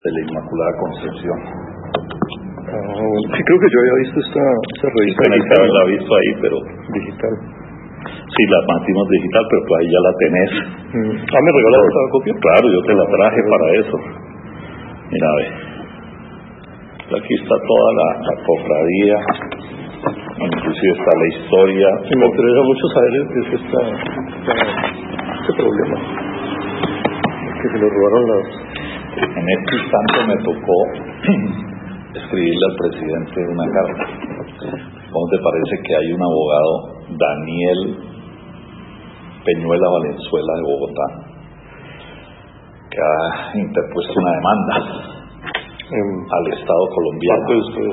de la Inmaculada Concepción. Sí, creo que yo había visto esta revista. Sí, la he visto ahí, pero digital. Sí, la mantimos digital, pero pues ahí ya la tenés. ¿Me regalaste esta copia? Claro, yo te la traje para eso. Mira, ve. Aquí está toda la cofradía, inclusive está la historia. Y me interesa mucho saber este problema, que se le robaron las... En este instante me tocó escribirle al presidente una carta. ¿Cómo te parece que hay un abogado, Daniel Peñuela Valenzuela de Bogotá, que ha interpuesto una demanda al Estado colombiano?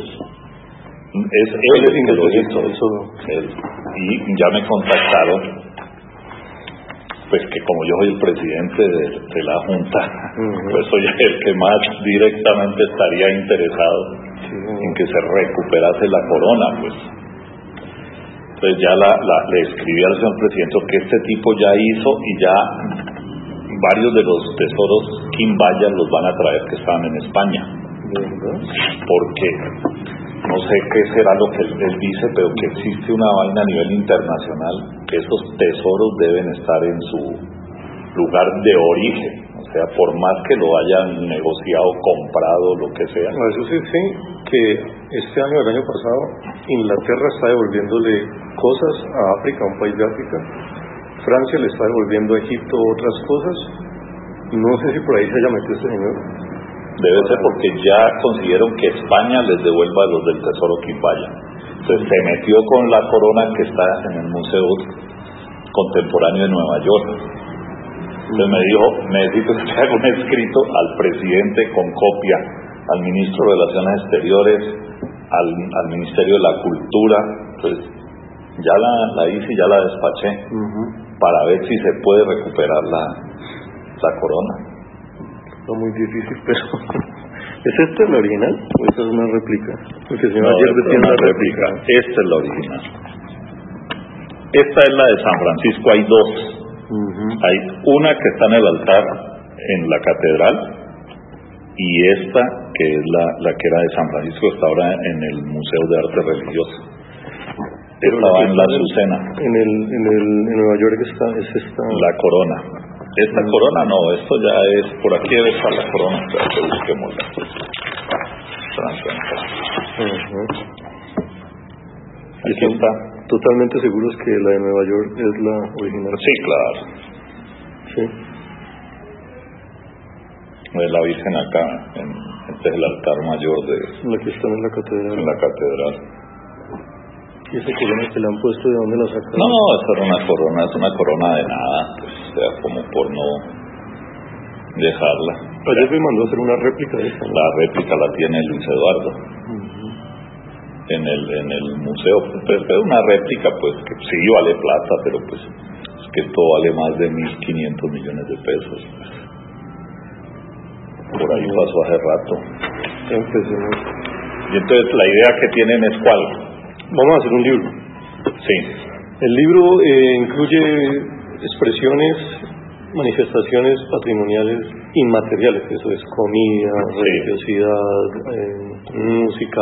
Es él el que lo hizo. Y ya me contactaron, pues que como yo soy el presidente de la Junta, pues soy el que más directamente estaría interesado en que se recuperase la corona, pues. Entonces ya le escribí al señor presidente que este tipo ya hizo, y ya varios de los tesoros Quimbaya los van a traer, que estaban en España. Porque no sé qué será lo que él dice, pero que existe una vaina a nivel internacional, que esos tesoros deben estar en su lugar de origen, o sea, por más que lo hayan negociado, comprado, lo que sea. No, eso sí, que este año, el año pasado, Inglaterra está devolviéndole cosas a África, a un país de África. Francia le está devolviendo a Egipto otras cosas. No sé si por ahí se haya metido este señor. Debe ser porque ya consiguieron que España les devuelva los del tesoro Quimbaya. Entonces se metió con la corona que está en el Museo Contemporáneo de Nueva York. Entonces me dijo, necesito que haga un escrito al presidente con copia, al ministro de Relaciones Exteriores, al Ministerio de la Cultura. Entonces ya la hice y ya la despaché para ver si se puede recuperar la corona. Muy difícil, pero ¿es esta la original o esta es una réplica? Porque el señor no, ayer decía una réplica. Esta es la original. Esta es la de San Francisco. Hay dos. Hay una que está en el altar en la catedral, y esta que es la que era de San Francisco, está ahora en el Museo de Arte Religioso. Estaba en la Azucena. En Nueva York es esta. La corona. Esta corona no, esto ya es, por aquí debe estar la corona, pero que busquémosla. Aquí está. Totalmente seguros que la de Nueva York es la original. Sí, claro. Sí. Es la Virgen acá, este es el altar mayor de... La que está en la catedral. En la catedral. ¿Y esa corona que le han puesto, de dónde la sacaron? No, esa era es una corona de nada, pues, o sea, como por no dejarla. Ayer me mandó a hacer una réplica de esta, ¿no? La réplica la tiene Luis Eduardo en el museo. Pues, es una réplica, pues, que sí vale plata, pero pues es que esto vale más de 1.500 millones de pesos, pues. Por ahí pasó hace rato. Y entonces la idea que tienen es ¿cuál? Vamos a hacer un libro. Sí. El libro incluye expresiones, manifestaciones patrimoniales inmateriales, eso es comida, religiosidad, música,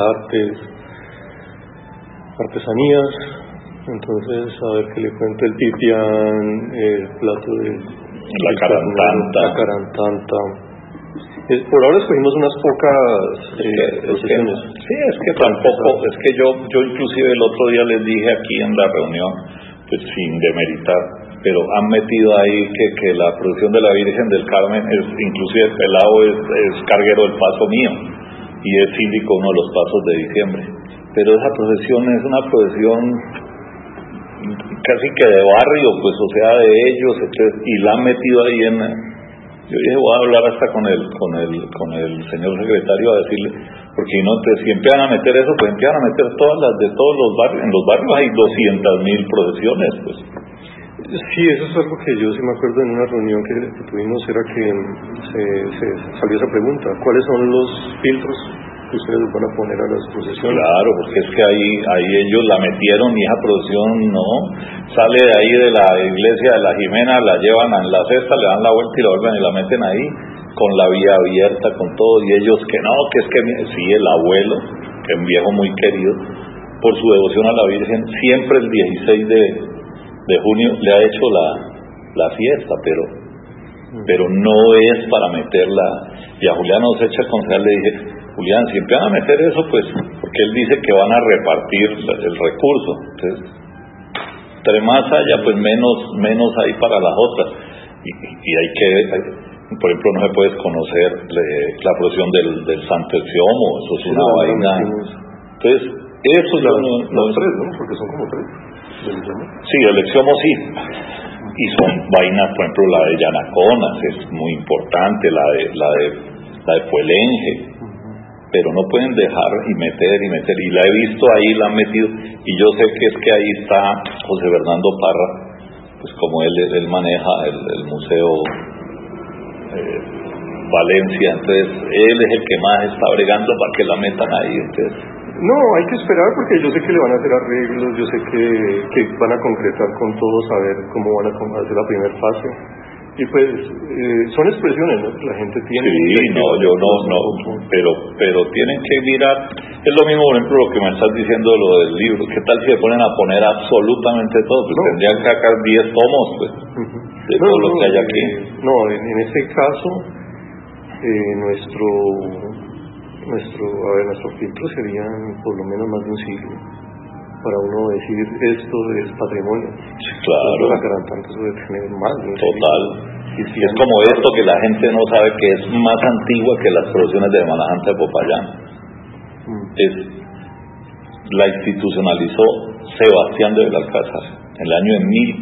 artesanías. Entonces, a ver qué le cuento: el pipián, el plato de la carantanta. Por ahora escogimos unas pocas procesiones. Sí, es que tampoco, es que yo inclusive el otro día les dije aquí en la reunión, pues sin demeritar, pero han metido ahí que la procesión de la Virgen del Carmen es, inclusive el pelado es carguero del paso mío, y es síndico uno de los pasos de diciembre. Pero esa procesión es una procesión casi que de barrio, pues, o sea, de ellos, entonces, y la han metido ahí en... Yo dije, voy a hablar hasta con el señor secretario a decirle, porque no, si empiezan a meter eso, pues empiezan a meter todas las de todos los barrios. En los barrios hay 200.000 procesiones, pues. Sí, eso es algo que yo sí me acuerdo en una reunión que tuvimos, era que se salió esa pregunta: ¿cuáles son los filtros que ustedes van a poner a las procesiones? Claro, porque es que ahí ellos la metieron, y esa procesión no sale de ahí de la iglesia de la Jimena, la llevan en la cesta, le dan la vuelta y la vuelven y la meten ahí, con la vía abierta, con todo, y ellos que no, que es que sí, el abuelo, que es un viejo muy querido, por su devoción a la Virgen, siempre el 16 de junio le ha hecho la fiesta, pero no es para meterla. Y a Julián Osecha, el concejal, le dije, Julián, si empiezan a meter eso, pues, porque él dice que van a repartir el recurso, entonces, entre más haya, pues menos hay para las otras, y hay que, por ejemplo, no se puede desconocer la procesión del Santo Exiomo, eso es una vaina. Entonces, eso es los tres, ¿no? Porque son como tres. Sí, el Exiomo sí. Y son vainas, por ejemplo, la de Yanaconas es muy importante, la de Puelenge, pero no pueden dejar y meter, y la he visto ahí, la han metido, y yo sé que es que ahí está José Bernardo Parra, pues como él maneja el museo Valencia, entonces él es el que más está bregando para que la metan ahí, entonces. No, hay que esperar porque yo sé que le van a hacer arreglos, yo sé que van a concretar con todos a ver cómo van a hacer la primera fase. Y pues son expresiones, ¿no? La gente tiene... Sí, pero tienen que mirar. Es lo mismo, por ejemplo, lo que me estás diciendo de lo del libro. ¿Qué tal si se ponen a poner absolutamente todo? Pues tendrían que sacar 10 tomos, pues, de todo lo que hay aquí. No, en este caso, nuestro filtro serían por lo menos más de un siglo para uno decir esto es patrimonio. Sí, claro. Tanto eso de tener más de un total siglo. Es como esto que la gente no sabe, que es más antigua que las procesiones de Semana Santa de Popayán. La institucionalizó Sebastián de Belalcázar en el año de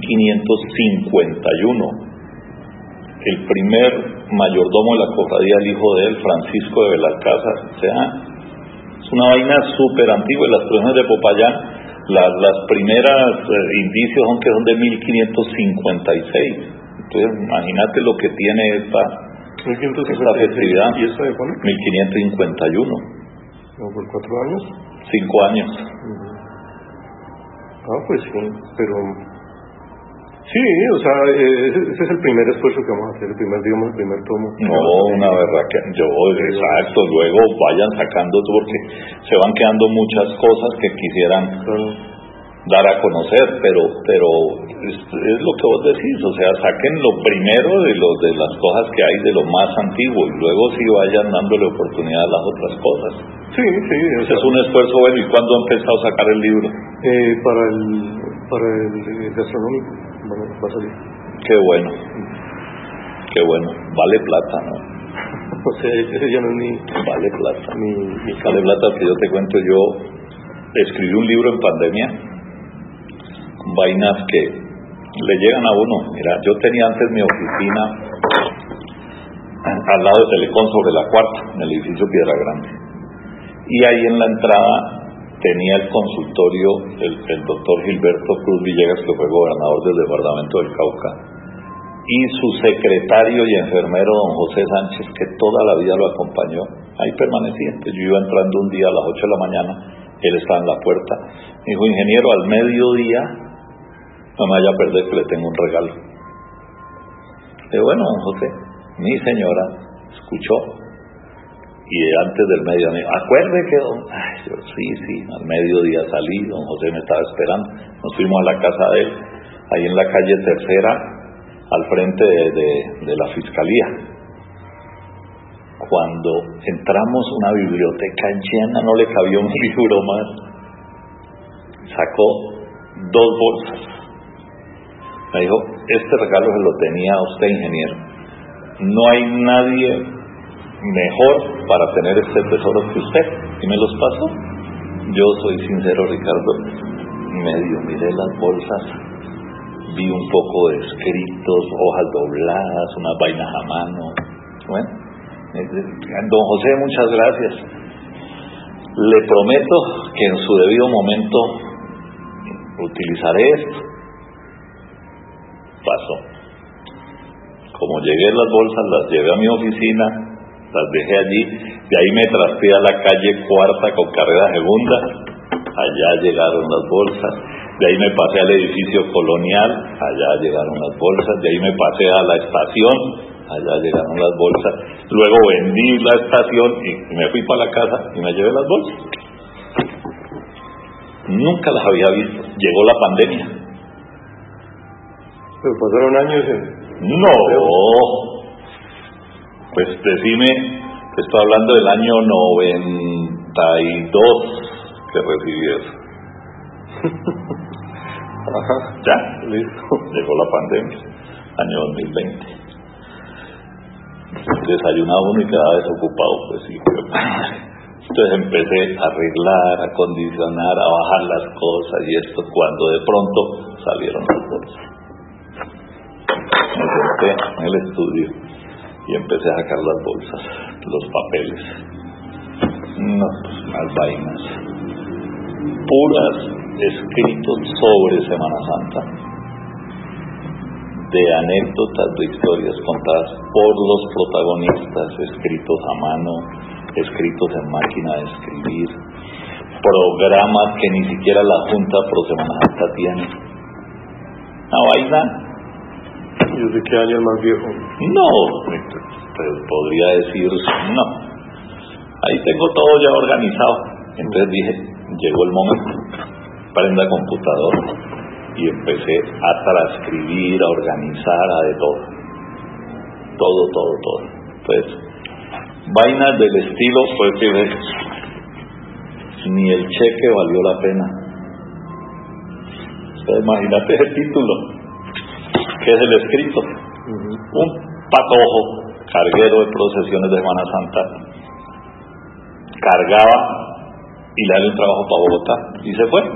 1551. El primer mayordomo de la cofradía, el hijo de él, Francisco de Belalcázar. O sea, es una vaina súper antigua. Las procesiones de Popayán, las primeras indicios son que son de 1556. Entonces, imagínate lo que tiene esta festividad. ¿Y esto de cuándo? 1551. ¿No, por 4 años? 5 años. Pues sí, pero... Sí, o sea, ese es el primer esfuerzo que vamos a hacer, el primer tomo. No, una verdad que exacto, luego vayan sacando, porque se van quedando muchas cosas que quisieran dar a conocer, pero es lo que vos decís, o sea, saquen lo primero de las cosas que hay de lo más antiguo, y luego sí vayan dándole oportunidad a las otras cosas. Sí. Ese es un esfuerzo bueno. ¿Y cuándo ha empezado a sacar el libro? Para el gastronómico. Bueno, va a salir. Qué bueno. Vale plata, ¿no? O sea, ese ya no es ni... Vale plata. Vale plata, que yo te cuento, yo escribí un libro en pandemia, con vainas que le llegan a uno. Mira, yo tenía antes mi oficina al lado de Telecom sobre la Cuarta, en el edificio Piedra Grande. Y ahí en la entrada tenía el consultorio el doctor Gilberto Cruz Villegas, que fue gobernador del departamento del Cauca, y su secretario y enfermero don José Sánchez, que toda la vida lo acompañó. Ahí permanecía. Entonces yo iba entrando un día a las 8 de la mañana, él estaba en la puerta, me dijo: ingeniero, al mediodía no me vaya a perder, que le tengo un regalo. Le dije: bueno, don José, mi señora escuchó. Y antes del mediodía me dijo: acuerde que yo, sí, al mediodía salí, don José me estaba esperando, nos fuimos a la casa de él, ahí en la calle Tercera, al frente de la fiscalía. Cuando entramos, una biblioteca llena, no le cabía un libro más. Sacó 2 bolsas. Me dijo: este regalo se lo tenía a usted, ingeniero. No hay nadie mejor para tener este tesoro que usted. Y me los pasó. Yo soy sincero, Ricardo, medio miré las bolsas, vi un poco de escritos, hojas dobladas, unas vainas a mano. Bueno, don José, muchas gracias. Le prometo que en su debido momento utilizaré esto. Pasó. Como llegué, las bolsas las llevé a mi oficina, las dejé allí, de ahí me trasladé a la calle Cuarta con carrera segunda. Allá llegaron las bolsas, De ahí me pasé al edificio colonial, allá llegaron las bolsas. De ahí me pasé a la estación, allá llegaron las bolsas. Luego vendí la estación y me fui para la casa y me llevé las bolsas. Nunca las había visto. Llegó la pandemia. Pero pasaron años en... No, pues decime, estoy hablando del año 92 que recibí eso. Ajá. Ya, Listo. llegó la pandemia, año 2020. Desayunaba uno y quedaba desocupado, pues sí. Entonces empecé a arreglar, a acondicionar, a bajar las cosas y esto, cuando de pronto salieron las bolsas. Me senté en el estudio y empecé a sacar las bolsas, los papeles. No, pues unas vainas puras, escritos sobre Semana Santa, de anécdotas, de historias contadas por los protagonistas, escritos a mano, escritos en máquina de escribir, programas que ni siquiera la Junta Pro Semana Santa tiene. Una vaina. ¿Y desde qué año el más viejo? No, pues podría decir no. Ahí tengo todo ya organizado. Entonces dije, llegó el momento. Prenda computador y empecé a transcribir, a organizar, a de todo. Todo. Pues vainas del estilo fue que ni el cheque valió la pena. Entonces, imagínate ese título, que es el escrito. Un patojo, carguero de procesiones de Semana Santa, cargaba y le daba un trabajo para Bogotá y se fue.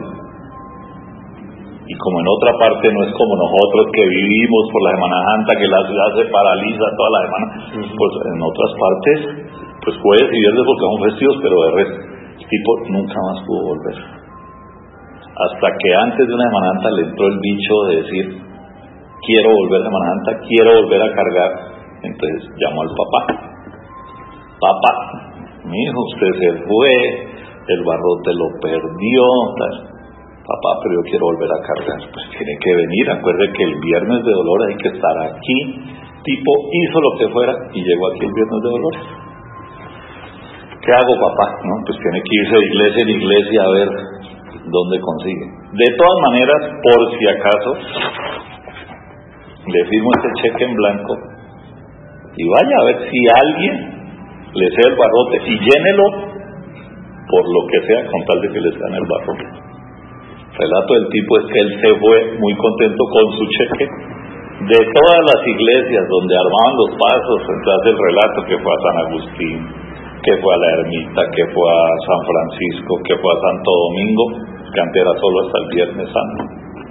Y como en otra parte no es como nosotros que vivimos por la Semana Santa, que la ciudad se paraliza toda la semana, pues en otras partes pues jueves y viernes porque son festivos, pero de resto el tipo nunca más pudo volver. Hasta que antes de una Semana Santa le entró el bicho de decir, quiero volver a Semana Santa, quiero volver a cargar. Entonces llamó al papá. Papá, mi hijo, usted se fue, el barrote lo perdió, tal. Papá, pero yo quiero volver a cargar. Pues tiene que venir, acuerde que el viernes de Dolores hay que estar aquí. Tipo hizo lo que fuera y llegó aquí el viernes de Dolores. ¿Qué hago, papá? ¿No? Pues tiene que irse de iglesia en iglesia a ver dónde consigue. De todas maneras, por si acaso, le firmo este cheque en blanco y vaya a ver si alguien le sea el barrote y llénelo por lo que sea, con tal de que le sean el barrote. El relato del tipo es que él se fue muy contento con su cheque de todas las iglesias donde armaban los pasos. Entonces el relato que fue a San Agustín, que fue a la Ermita, que fue a San Francisco, que fue a Santo Domingo, que antes era solo hasta el Viernes Santo,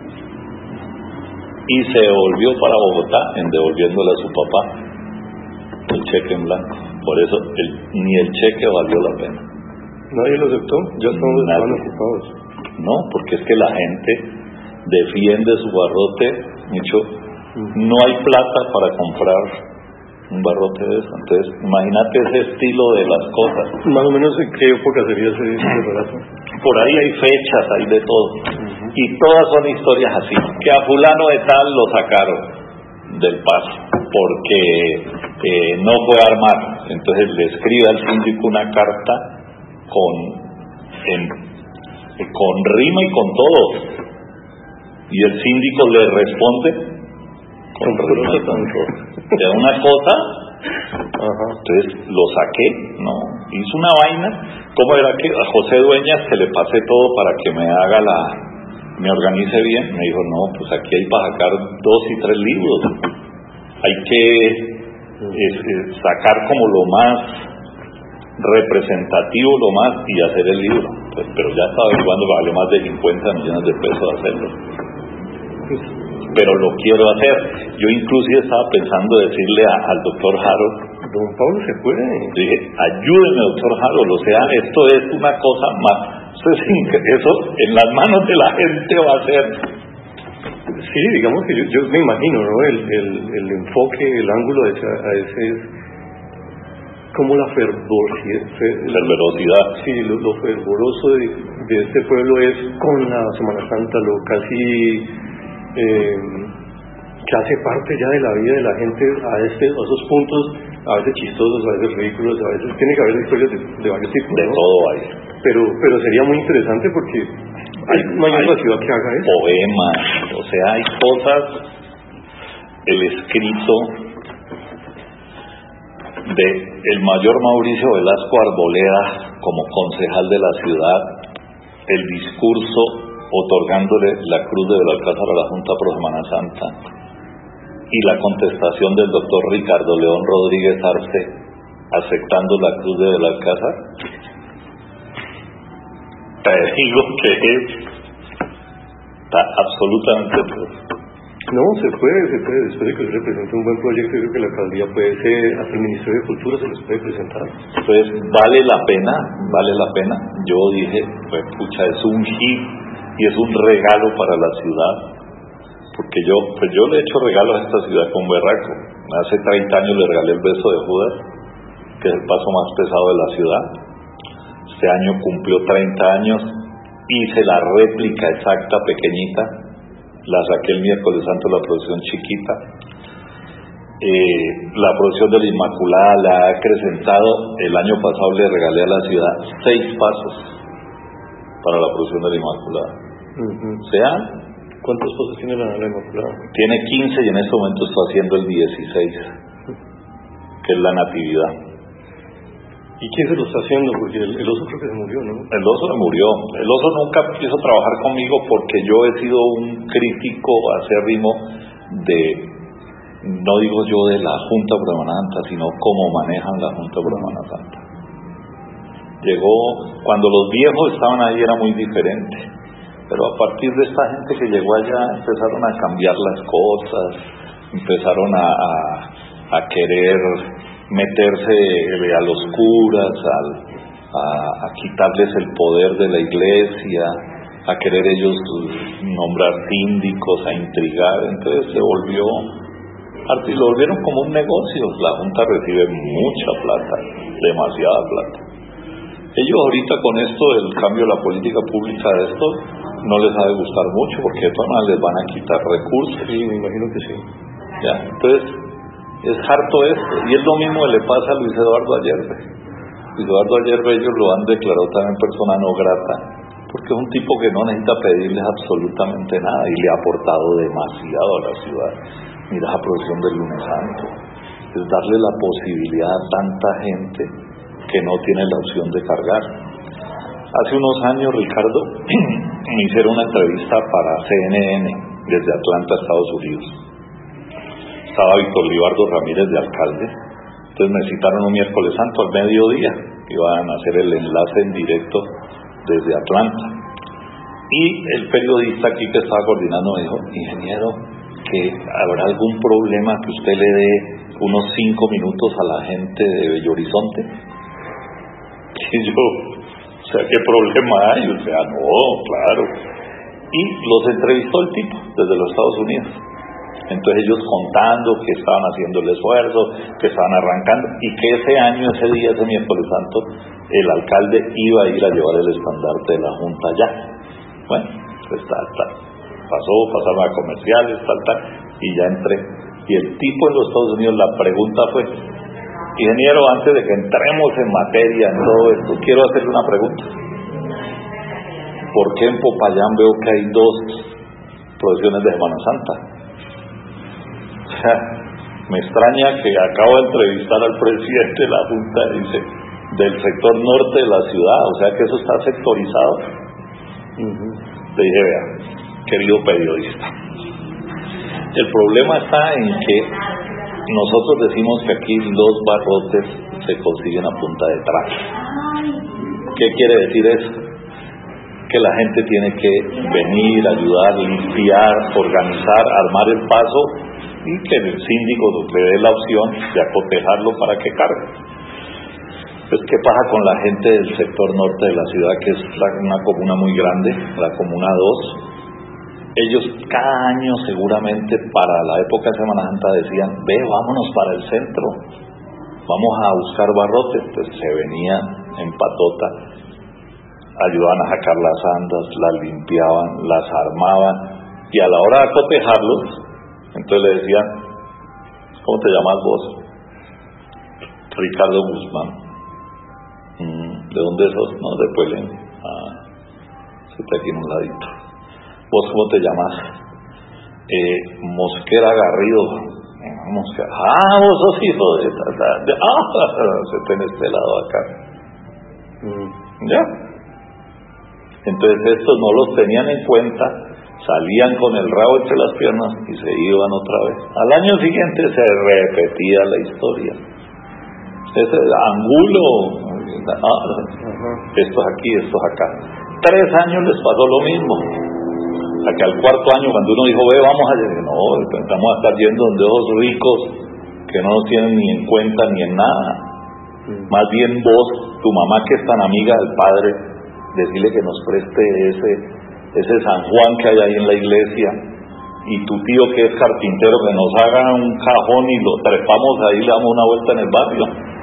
y se volvió para Bogotá en devolviéndole a su papá el cheque en blanco. Por eso ni el cheque valió la pena. ¿Nadie lo aceptó? Ya estaban ocupados. No, porque es que la gente defiende su barrote mucho. No hay plata para comprar un barrote de eso. Entonces, imagínate ese estilo de las cosas. Más o menos en qué época sería ese relato. Por ahí hay fechas, hay de todo. Y todas son historias así. Que a fulano de tal lo sacaron del paso porque no fue a armar. Entonces le escribe al síndico una carta con rima y con todo, y el síndico le responde con rima y con todo. Era una cosa. Entonces lo saqué, no, hizo una vaina. ¿Cómo era que a José Dueñas que le pasé todo para que me organice bien? Me dijo, no, pues aquí hay para sacar 2 y 3 libros, hay que sacar como lo más representativo, lo más, y hacer el libro. Pues, pero ya estaba averiguando, vale más de 50 millones de pesos hacerlo, pero lo quiero hacer. Yo inclusive estaba pensando decirle al doctor Harold, don Pablo se puede, dije, ayúdeme doctor Harold, o sea, esto es una cosa más, eso en las manos de la gente va a ser. Sí, digamos que yo me imagino, ¿no? El enfoque, el ángulo a ese es como la fervorosidad, fervorosidad. Sí, lo fervoroso de este pueblo es con la Semana Santa, lo casi que hace parte ya de la vida de la gente a esos puntos, a veces chistosos, a veces ridículos, a veces tiene que haber historias de varios tipos, de ¿no? todo hay. Pero sería muy interesante porque no hay otra ciudad que haga eso. Poemas, o sea, hay cosas, el escrito de el mayor Mauricio Velasco Arboleda como concejal de la ciudad, el discurso otorgándole la Cruz de Belalcázar a la Junta Pro Semana Santa y la contestación del doctor Ricardo León Rodríguez Arce aceptando la Cruz de Belalcázar. Te digo que está absolutamente... No, se puede, después de que se represente un buen proyecto, yo creo que la alcaldía puede ser, hasta el Ministerio de Cultura se les puede presentar. Pues vale la pena. Yo dije, pues pucha, es un hit y es un regalo para la ciudad, porque yo le he hecho regalos a esta ciudad con berraco. Hace 30 años le regalé el beso de Judas, que es el paso más pesado de la ciudad. Este año cumplió 30 años, hice la réplica exacta, pequeñita, la saqué el miércoles santo, la procesión chiquita. La procesión de la Inmaculada la ha acrecentado. El año pasado le regalé a la ciudad 6 pasos para la procesión de la Inmaculada. O sea, ¿cuántos pasos tiene la Inmaculada? Tiene 15 y en este momento está haciendo el 16, que es la Natividad. ¿Y quién se lo está haciendo? Porque el oso creo que se murió, ¿no? El oso se murió. El oso nunca quiso trabajar conmigo porque yo he sido un crítico acérrimo de, no digo yo de la Junta Pro Semana Santa, sino cómo manejan la Junta Pro Semana Santa. Llegó, cuando los viejos estaban ahí era muy diferente, pero a partir de esta gente que llegó allá empezaron a cambiar las cosas, empezaron a querer meterse a los curas, a quitarles el poder de la iglesia, a querer ellos nombrar síndicos, a intrigar. Entonces lo volvieron como un negocio. La Junta recibe mucha plata, demasiada plata. Ellos ahorita con esto del cambio de la política pública de esto no les ha de gustar mucho, porque de todas maneras les van a quitar recursos. Sí, me imagino que sí. Ya, entonces es harto esto, y es lo mismo que le pasa a Luis Eduardo Ayerbe. Luis Eduardo Ayerbe ellos lo han declarado también persona no grata, porque es un tipo que no necesita pedirles absolutamente nada y le ha aportado demasiado a la ciudad. Mira la procesión del Lunes Santo, es darle la posibilidad a tanta gente que no tiene la opción de cargar. Hace unos años, Ricardo, me hicieron una entrevista para CNN desde Atlanta, Estados Unidos. Estaba Víctor Libardo Ramírez de alcalde, entonces me citaron un miércoles santo al mediodía, iban a hacer el enlace en directo desde Atlanta, y el periodista aquí que estaba coordinando me dijo: ingeniero, que habrá algún problema que usted le dé unos 5 minutos a la gente de Bello Horizonte. Y yo, o sea, ¿qué problema hay? O sea, no, claro. Y los entrevistó el tipo desde los Estados Unidos. Entonces ellos contando que estaban haciendo el esfuerzo, que estaban arrancando, y que ese año, ese día, ese miércoles santo, el alcalde iba a ir a llevar el estandarte de la Junta allá. Bueno, pues pasaron a comerciales, y ya entré. Y el tipo en los Estados Unidos, la pregunta fue: ingeniero, antes de que entremos en materia en todo esto, quiero hacerle una pregunta. ¿Por qué en Popayán veo que hay 2 procesiones de Semana Santa? O sea, me extraña que acabo de entrevistar al presidente de la Junta, dice, del sector norte de la ciudad, o sea que eso está sectorizado. Le dije: vea, querido periodista, el problema está en que nosotros decimos que aquí los barrotes se consiguen a punta de traje. ¿Qué quiere decir eso? Que la gente tiene que venir, ayudar, limpiar, organizar, armar el paso, y que el síndico le dé la opción de acotejarlo para que cargue. Pues, ¿qué pasa con la gente del sector norte de la ciudad, que es una comuna muy grande, la Comuna 2? Ellos cada año seguramente para la época de Semana Santa decían: vámonos para el centro, vamos a buscar barrotes. Pues se venían en patota ayudaban a sacar las andas, las limpiaban, las armaban, y a la hora de cotejarlos, entonces le decían, ¿cómo te llamas vos? Ricardo Guzmán. ¿De dónde sos? No, de Puelén. Se está aquí en un ladito. ¿Vos cómo te llamas? Mosquera Garrido. Mosquera. Vos sos hijo de... se está en este lado acá. ¿Ya? Entonces estos no los tenían en cuenta, salían con el rabo entre las piernas y se iban otra vez. Al año siguiente se repetía la historia. Ese Angulo, estos aquí, estos acá. 3 años les pasó lo mismo. Hasta que al 4º año, cuando uno dijo, vamos a llegar, no, vamos a estar yendo donde esos ricos que no nos tienen ni en cuenta ni en nada. Más bien vos, tu mamá que es tan amiga del padre, decirle que nos preste ese San Juan que hay ahí en la iglesia, y tu tío que es carpintero que nos haga un cajón y lo trepamos ahí, le damos una vuelta en el barrio.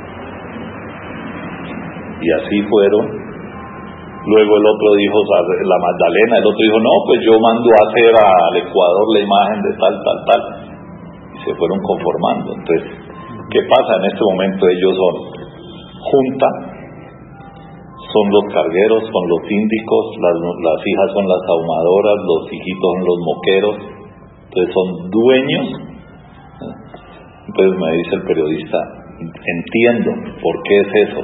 Y así fueron. Luego el otro dijo, la Magdalena, el otro dijo, no, pues yo mando a hacer al Ecuador la imagen de tal, y se fueron conformando. Entonces, ¿qué pasa? En este momento ellos son junta, son los cargueros, son los síndicos, las hijas son las ahumadoras, los hijitos son los moqueros, entonces son dueños. Entonces me dice el periodista, entiendo por qué es eso.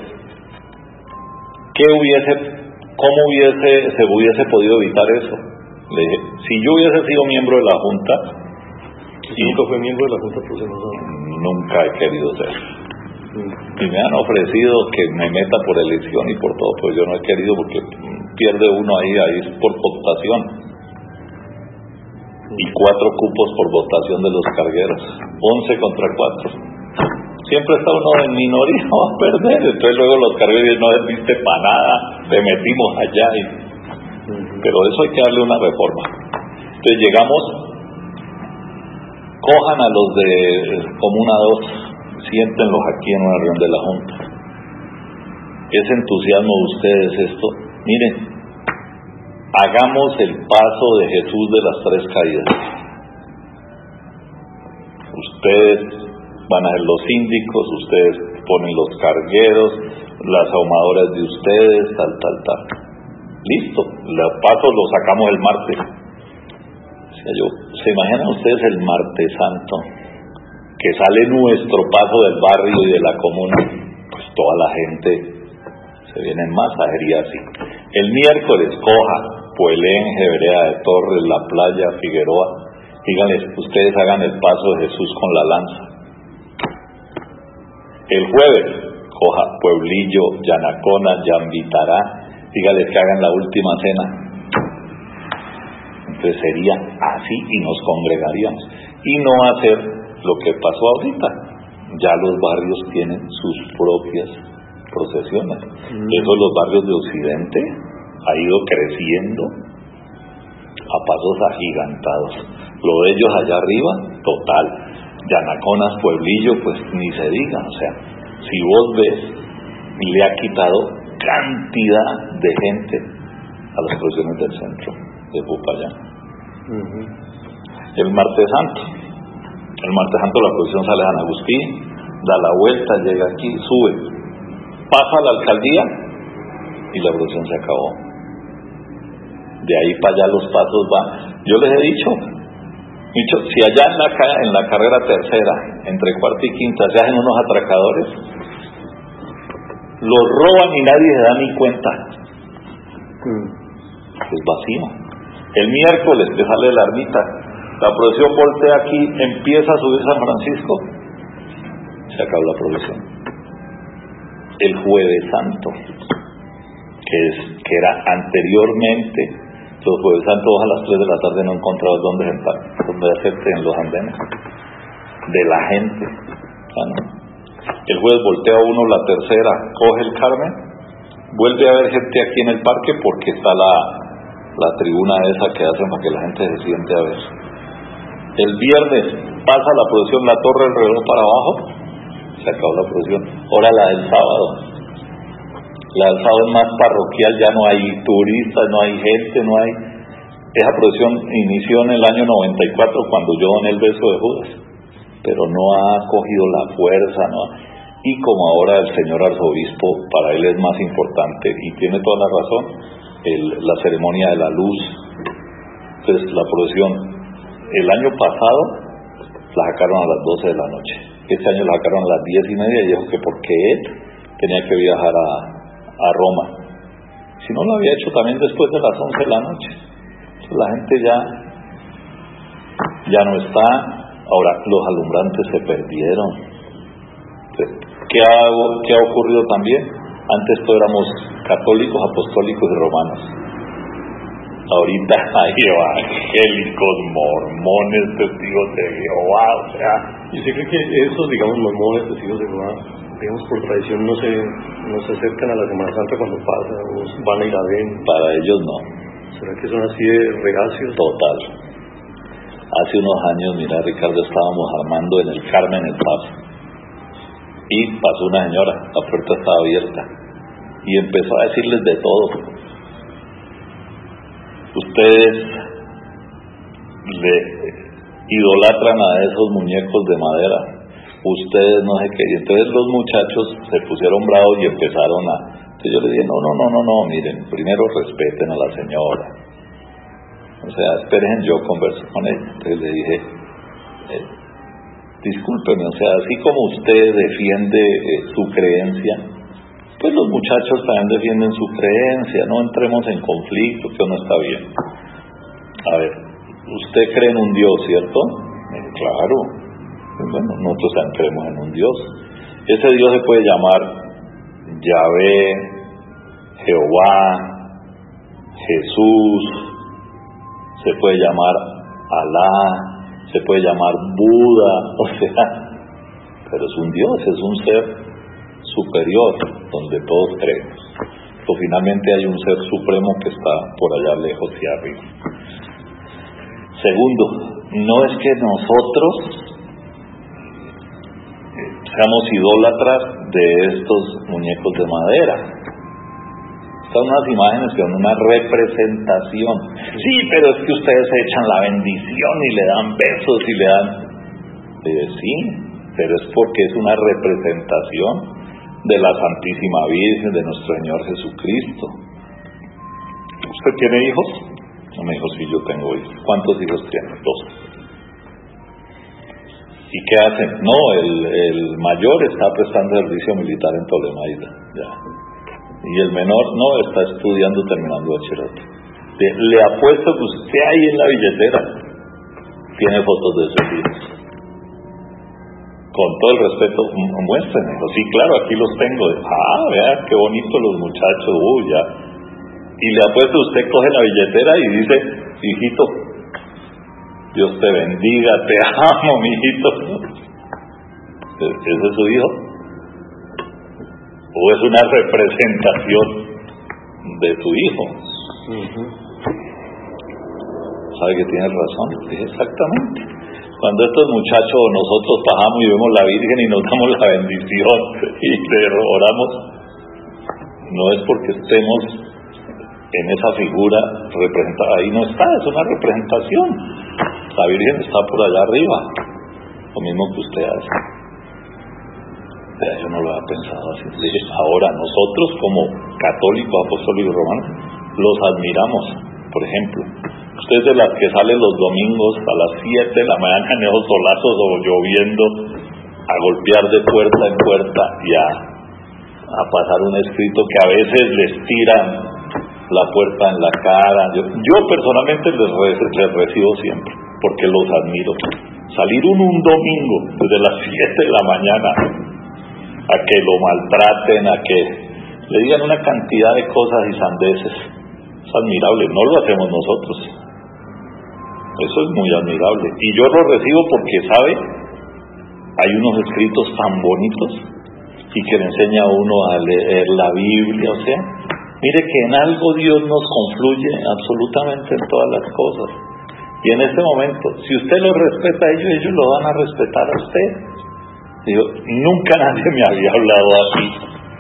¿Cómo se hubiese podido evitar eso? Le dije, si yo hubiese sido miembro de la Junta... ¿Y nunca fue miembro de la Junta por ser? Nunca he querido ser. Y me han ofrecido que me meta por elección y por todo, pues yo no he querido porque pierde uno ahí es por votación. Y 4 cupos por votación de los cargueros, 11 contra 4. Siempre está uno en minoría, va a perder. Entonces luego los cargueros no serviste para nada, te metimos allá. Pero eso hay que darle una reforma. Entonces llegamos, cojan a los de Comuna 2, siéntenlos aquí en una reunión de la Junta. Ese entusiasmo de ustedes, esto, miren, hagamos el paso de Jesús de las 3 caídas. Ustedes van a ser los síndicos, ustedes ponen los cargueros, las ahumadoras de ustedes, tal. Listo, los pasos los sacamos el martes. ¿Se imaginan ustedes el martes santo? Que sale nuestro paso del barrio y de la comuna, pues toda la gente se viene en masa, sería así. El miércoles, coja, Puelén, Vereda de Torres, La Playa, Figueroa, díganles, ustedes hagan el paso de Jesús con la lanza. El jueves, coja Pueblillo, Yanacona, Yambitará, díganles que hagan la última cena. Entonces sería así y nos congregaríamos. Y no hacer lo que pasó ahorita. Ya los barrios tienen sus propias procesiones. Eso los barrios de Occidente ha ido creciendo a pasos agigantados. Lo de ellos allá arriba, total. Yanaconas, Pueblillo, pues ni se diga. O sea, si vos ves, le ha quitado cantidad de gente a las procesiones del centro de Popayán. El martes santo la procesión sale a San Agustín, da la vuelta, llega aquí, sube, pasa a la alcaldía y la procesión se acabó. De ahí para allá los pasos van. Yo les he dicho, si allá en la carrera tercera, entre cuarta y quinta, se hacen unos atracadores, los roban y nadie se da ni cuenta. Es vacío. El miércoles que sale la ermita, la procesión voltea aquí, empieza a subir San Francisco, se acabó la procesión. El jueves santo, que era anteriormente, los jueves santos a las 3 de la tarde no encontraba dónde sentar, donde hacerte en los andenes de la gente. El jueves voltea uno la tercera, coge el Carmen, vuelve a ver gente aquí en el parque porque está la tribuna esa que hacen para que la gente se siente a ver. El viernes pasa la procesión, la torre del reloj para abajo, se acabó la procesión. Ahora la del sábado, La alzado es más parroquial, ya no hay turistas, no hay gente, no hay... Esa procesión inició en el año 94 cuando yo doné el beso de Judas, pero no ha cogido la fuerza, ¿no? Y como ahora el señor arzobispo, para él es más importante, y tiene toda la razón, la ceremonia de la luz. Entonces la procesión, el año pasado la sacaron a las 12 de la noche, este año la sacaron a las 10:30 y dijo que porque él tenía que viajar a Roma, si no lo había hecho también después de las 11 de la noche. Entonces la gente ya no está. Ahora los alumbrantes se perdieron. Entonces, ¿qué ha ocurrido también? Antes todos éramos católicos, apostólicos y romanos. Ahorita hay evangélicos, mormones, testigos de Jehová, o sea... ¿Y usted cree que esos, digamos, mormones, testigos de Jehová, digamos, por tradición no se acercan a la Semana Santa cuando pasa, o van a ir a ver? Para ellos no. ¿Será que son así de reacios? Total. Hace unos años, mira, Ricardo, estábamos armando en el Carmen el Paso, y pasó una señora, la puerta estaba abierta, y empezó a decirles de todo. Ustedes le idolatran a esos muñecos de madera, ustedes no sé qué. Y entonces los muchachos se pusieron bravos y empezaron a... Entonces yo les dije, no, miren, primero respeten a la señora, o sea, esperen, yo converso con ella. Entonces le dije, discúlpeme, o sea, así como usted defiende su creencia, pues los muchachos también defienden su creencia, no entremos en conflicto, que no está bien. A ver, usted cree en un Dios, ¿cierto? Claro. Bueno, nosotros también creemos en un Dios. Ese Dios se puede llamar Yahvé, Jehová, Jesús, se puede llamar Alá, se puede llamar Buda, o sea, pero es un Dios, es un ser superior donde todos creemos. Pero finalmente hay un ser supremo que está por allá lejos y arriba. Segundo, no es que nosotros seamos idólatras de estos muñecos de madera. Son unas imágenes que son una representación. Sí, pero es que ustedes echan la bendición y le dan besos y le dan... sí, pero es porque es una representación de la Santísima Virgen, de nuestro Señor Jesucristo. ¿Usted tiene hijos? No me dijo, sí, yo tengo hijos. ¿Cuántos hijos tiene? 2. ¿Y qué hacen? No, el mayor está prestando servicio militar en Tolemaida, ya. Y el menor no, está estudiando, terminando bachillerato. Le apuesto que usted ahí en la billetera tiene fotos de sus hijos. Con todo el respeto, muéstrenme. Sí, claro, aquí los tengo. Vea, qué bonito los muchachos, ya. Y le apuesto, usted coge la billetera y dice, hijito, Dios te bendiga, te amo, mijito. ¿Ese es su hijo? ¿O es una representación de tu hijo? ¿Sabe que tienes razón? Sí, exactamente. Cuando estos muchachos o nosotros bajamos y vemos la Virgen y nos damos la bendición y le oramos, no es porque estemos en esa figura representada, ahí no está, es una representación. La Virgen está por allá arriba, lo mismo que usted hace. Yo no lo había pensado así. Ahora nosotros como católicos, apostólicos romanos, los admiramos. Por ejemplo, usted es de las que sale los domingos a las 7 de la mañana en esos solazos o lloviendo a golpear de puerta en puerta y a pasar un escrito que a veces les tiran la puerta en la cara. Yo personalmente les recibo siempre porque los admiro. Salir un domingo desde las 7 de la mañana a que lo maltraten, a que le digan una cantidad de cosas y sandeces, es admirable. No lo hacemos nosotros, eso es muy admirable, y yo lo recibo porque, ¿sabe? Hay unos escritos tan bonitos y que le enseña a uno a leer la Biblia. O sea, mire que en algo Dios nos confluye absolutamente en todas las cosas, y en este momento, si usted los respeta a ellos lo van a respetar a usted. Digo, nunca nadie me había hablado así.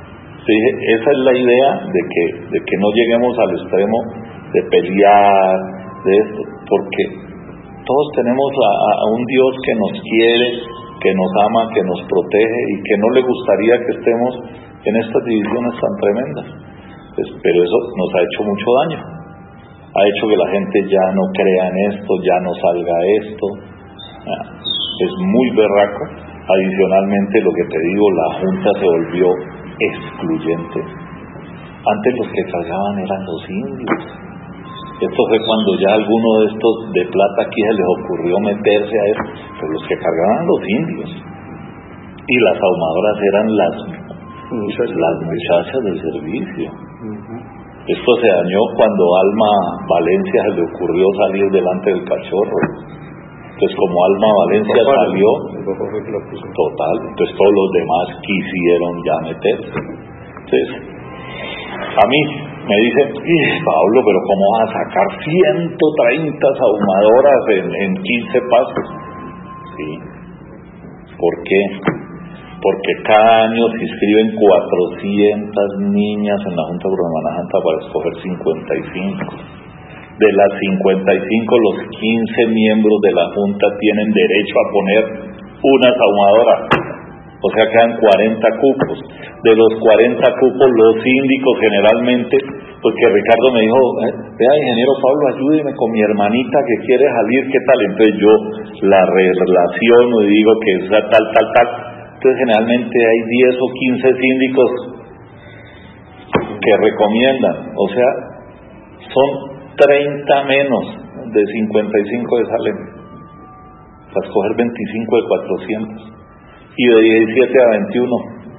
dije, esa es la idea de que no lleguemos al extremo de pelear, de esto, porque todos tenemos a un Dios que nos quiere, que nos ama, que nos protege y que no le gustaría que estemos en estas divisiones tan tremendas. Pues, pero eso nos ha hecho mucho daño, ha hecho que la gente ya no crea en esto, ya no salga esto. Es muy berraco. Adicionalmente, lo que te digo, la Junta se volvió excluyente. Antes los que cargaban eran los indios. Esto fue cuando ya alguno de estos de plata aquí se les ocurrió meterse a eso, pero los que cargaban los indios. Y las ahumadoras eran las muchachas del servicio. Esto se dañó cuando Alma Valencia se le ocurrió salir delante del cachorro. Entonces, como Alma Valencia salió, total, entonces todos los demás quisieron ya meterse. Entonces, a mí me dicen, Pablo, pero ¿cómo vas a sacar 130 ahumadoras en 15 pasos? Sí. ¿Por qué? Porque cada año se inscriben 400 niñas en la Junta de Semana Santa para escoger 55. De las 55, los 15 miembros de la Junta tienen derecho a poner una ahumadora. O sea, quedan 40 cupos. De los 40 cupos, los síndicos generalmente, porque Ricardo me dijo, vea, ingeniero Pablo, ayúdeme con mi hermanita que quiere salir, ¿qué tal? Entonces yo la relaciono y digo que es tal. Entonces generalmente hay 10 o 15 síndicos que recomiendan. O sea, son 30 menos de 55 de Salem para escoger 25 de 400 y de 17 a 21.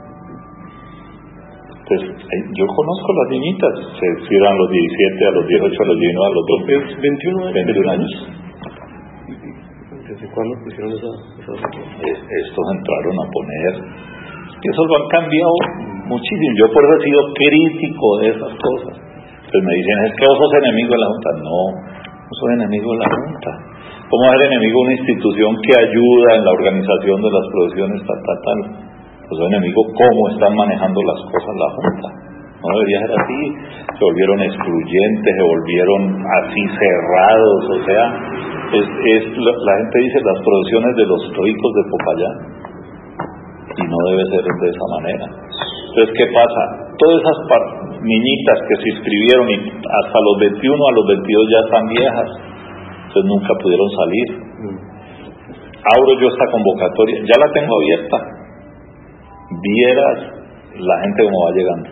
Pues yo conozco las niñitas, se inscriban a los 17, a los 18, a los 19, a los 12. 21 años. ¿Desde cuándo pusieron esa? Estos entraron a poner, que eso lo han cambiado muchísimo. Yo por eso he sido crítico de esas cosas. Pues me dicen, es que vos sos enemigo de la Junta. No soy enemigo de la Junta. ¿Cómo ser enemigo de una institución que ayuda en la organización de las profesiones tal? Pues soy enemigo cómo están manejando las cosas la Junta. No debería ser así. Se volvieron excluyentes, se volvieron así cerrados. O sea, la gente dice las profesiones de los estoicos de Popayán. Y no debe ser de esa manera. Entonces, ¿qué pasa? Todas esas niñitas que se inscribieron y hasta los 21, a los 22 ya están viejas, entonces nunca pudieron salir. Abro yo esta convocatoria, ya la tengo abierta. Vieras la gente como va llegando.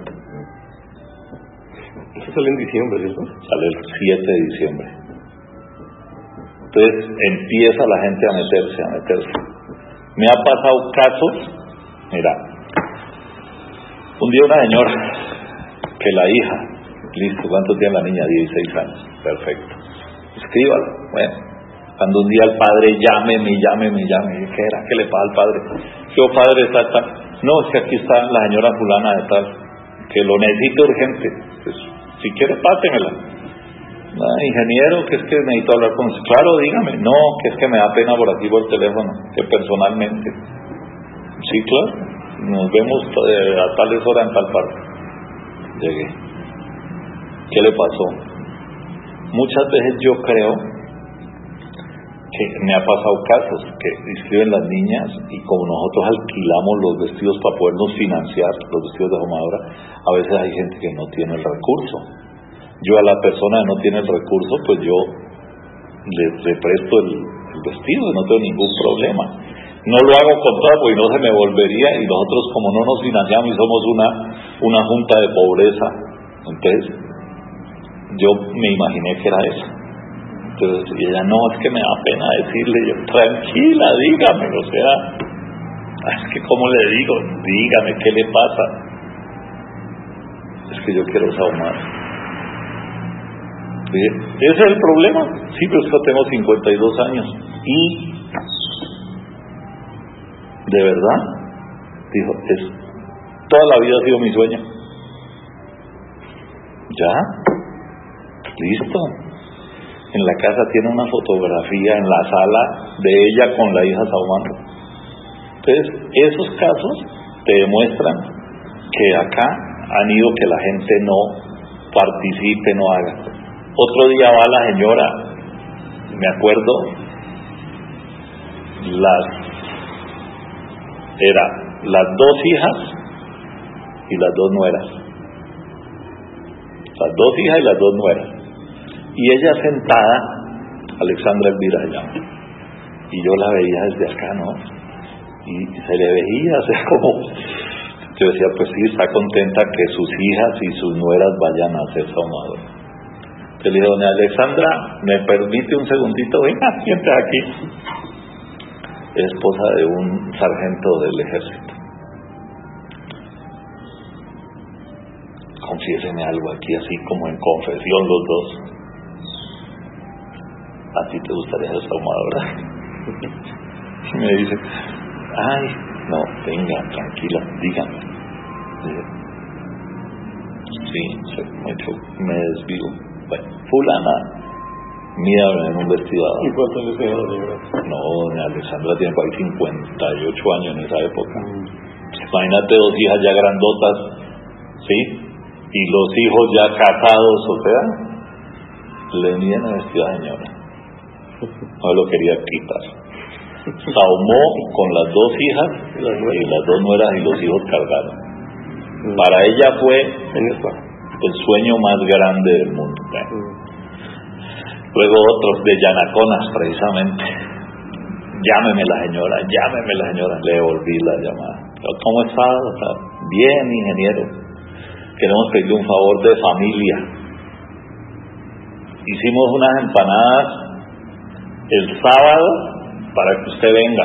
Eso sale en diciembre, ¿cierto? Sale el 7 de diciembre. Entonces empieza la gente a meterse. Me ha pasado casos, mira, un día una señora que la hija, listo, ¿cuánto tiene la niña? 16 años, perfecto, escríbala. Bueno, cuando un día el padre llame, ¿qué era? ¿Qué le pasa al padre? Yo, padre, tal. No, es que aquí está la señora fulana de tal, que lo necesito urgente. Pues, si quiere, pásemela. Ingeniero, que es que necesito hablar con usted. Claro, dígame. No, que es que me da pena por aquí por teléfono, que personalmente. Sí, claro, nos vemos a tales horas en tal parte. Llegué. ¿Qué le pasó? Muchas veces yo creo que me ha pasado casos que inscriben las niñas y como nosotros alquilamos los vestidos para podernos financiar los vestidos de ahumadora, a veces hay gente que no tiene el recurso. Yo a la persona que no tiene el recurso, pues yo le presto el vestido, no tengo ningún problema. No lo hago con todo porque no se me volvería, y nosotros como no nos financiamos y somos una junta de pobreza, entonces yo me imaginé que era eso. Entonces, y ella, no, es que me da pena decirle. Yo, tranquila, dígame, o sea, es que ¿cómo le digo? Dígame, ¿qué le pasa? Es que yo quiero saumar. ¿Ese es el problema? Sí, pero es que tengo 52 años. Y, de verdad, dijo, toda la vida ha sido mi sueño. ¿Ya? ¿Listo? En la casa tiene una fotografía en la sala de ella con la hija saumando. Entonces, esos casos te demuestran que acá han ido que la gente no participe, no haga. Otro día va la señora, me acuerdo, las dos hijas y las dos nueras. Las dos hijas y las dos nueras. Y ella sentada, Alexandra Elvira se llama, y yo la veía desde acá, ¿no? Y se le veía, o sea, como... Yo decía, pues sí, está contenta que sus hijas y sus nueras vayan a ser saumadoras. Yo le dije, doña Alexandra, ¿me permite un segundito? Venga, siéntese aquí. Es esposa de un sargento del ejército. Confiéseme algo aquí, así como en confesión los dos. ¿A ti te gustaría ser saumadora? Y me dice, ay, no, venga, tranquila, dígame. Sí, me desvío. Bueno, fulana, mira en un vestido. ¿Y cuántos años tiene la señora? No, doña Alexandra tiene por ahí 58 años en esa época. Imagínate, dos hijas ya grandotas, ¿sí? Y los hijos ya casados, o sea, le venían a vestir a señora. No lo quería quitar. Saumó con las dos hijas y las dos nueras y los hijos cargaron. Para ella fue el sueño más grande del mundo. Luego otros de Yanaconas, precisamente. Llámeme la señora. Le volví la llamada. ¿Cómo está? Bien, ingeniero. Queremos pedirle un favor de familia. Hicimos unas empanadas el sábado para que usted venga,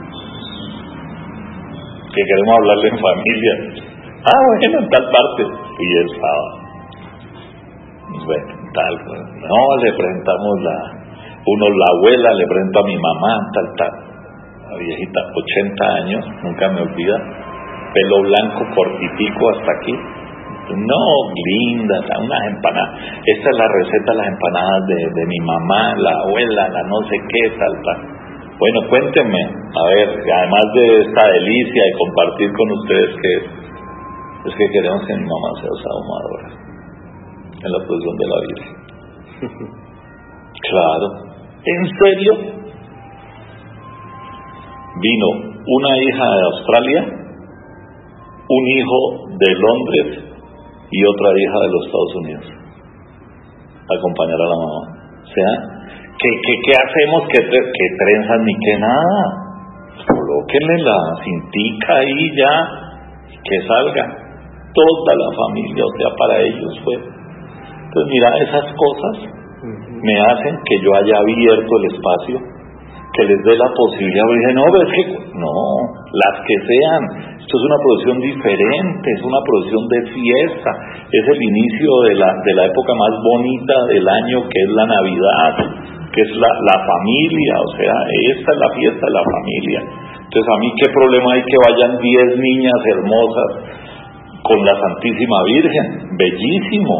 que queremos hablarle en familia. Bueno, en tal parte. Y el sábado, bueno, tal, no, le presentamos la abuela, le presento a mi mamá, tal, la viejita, 80 años, nunca me olvida, pelo blanco, cortitico hasta aquí. No, linda, unas empanadas. Esta es la receta de las empanadas de mi mamá, la abuela, la no sé qué, tal. Bueno, cuéntenme, a ver, además de esta delicia de compartir con ustedes, que es que queremos que mi mamá sea saumadora en la procesión de la Virgen. Claro, ¿en serio? Vino una hija de Australia, un hijo de Londres y otra hija de los Estados Unidos a acompañar a la mamá. O sea, ¿qué hacemos? ¿Qué trenzas ni qué nada? Colóquenle la cintica ahí ya, que salga toda la familia, o sea, para ellos fue. Entonces mira, esas cosas me hacen que yo haya abierto el espacio, que les dé la posibilidad. Y dije, no, pero es que no, las que sean. Esto es una producción diferente, es una producción de fiesta, es el inicio de la época más bonita del año, que es la Navidad, que es la familia, o sea, esta es la fiesta de la familia. Entonces, a mí qué problema hay que vayan 10 niñas hermosas con la Santísima Virgen, bellísimo.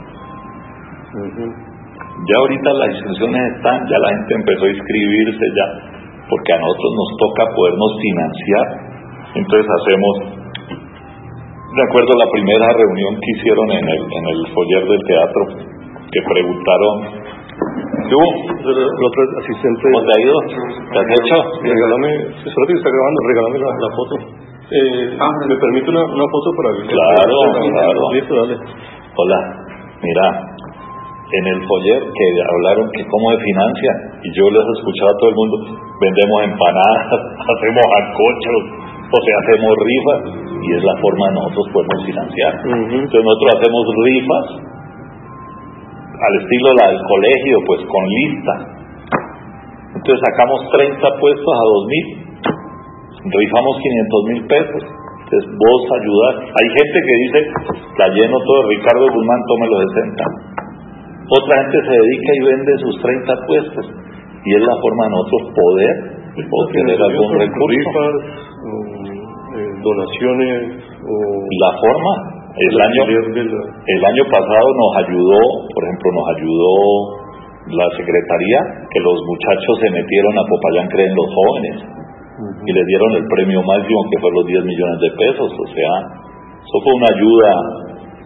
Ya ahorita las inscripciones están, ya la gente empezó a inscribirse ya, porque a nosotros nos toca podernos financiar. Entonces hacemos, de acuerdo a la primera reunión que hicieron en el foyer del teatro, que preguntaron, ¿tú? El otro asistente. ¿Cómo te ha ido? ¿Te has hecho? Regálame, espero que está grabando, regálame la foto. ¿Me permite una foto para el? Claro. Listo, dale. Hola, mira, en el foyer que hablaron que cómo se financia, y yo les he escuchado a todo el mundo, vendemos empanadas, hacemos ancochos, o sea, hacemos rifas, y es la forma de nosotros podemos financiar. Entonces nosotros hacemos rifas al estilo la del colegio, pues con lista. Entonces sacamos 30 puestos a 2.000, rifamos 500.000 pesos. Entonces vos ayudás. Hay gente que dice, la lleno todo, Ricardo Guzmán, tome los 60. Otra gente se dedica y vende sus 30 puestos, y es la forma de nosotros poder obtener algún recurso. Rifas, donaciones, la forma. El año pasado nos ayudó, por ejemplo, la secretaría, que los muchachos se metieron a Popayán Creen los jóvenes, y les dieron el premio máximo, que fue los 10 millones de pesos. O sea, eso fue una ayuda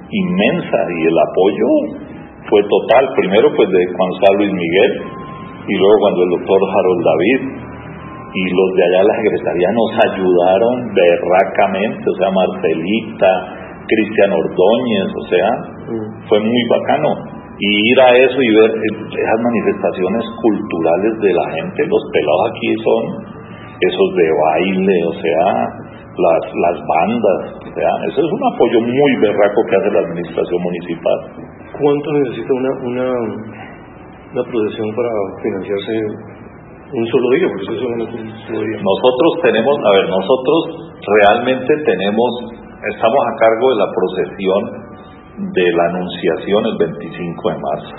inmensa y el apoyo fue total, primero pues de cuando estaba Luis Miguel y luego cuando el doctor Harold David y los de allá de la secretaría nos ayudaron berracamente, o sea, Marcelita, Cristian Ordóñez, o sea, fue muy bacano. Y ir a eso y ver esas manifestaciones culturales de la gente, los pelados aquí son esos de baile, o sea, las bandas, o sea, eso es un apoyo muy berraco que hace la administración municipal. ¿Cuánto necesita una procesión para financiarse un solo día? Porque eso es solamente un solo día. Nosotros realmente estamos a cargo de la procesión de la Anunciación el 25 de marzo.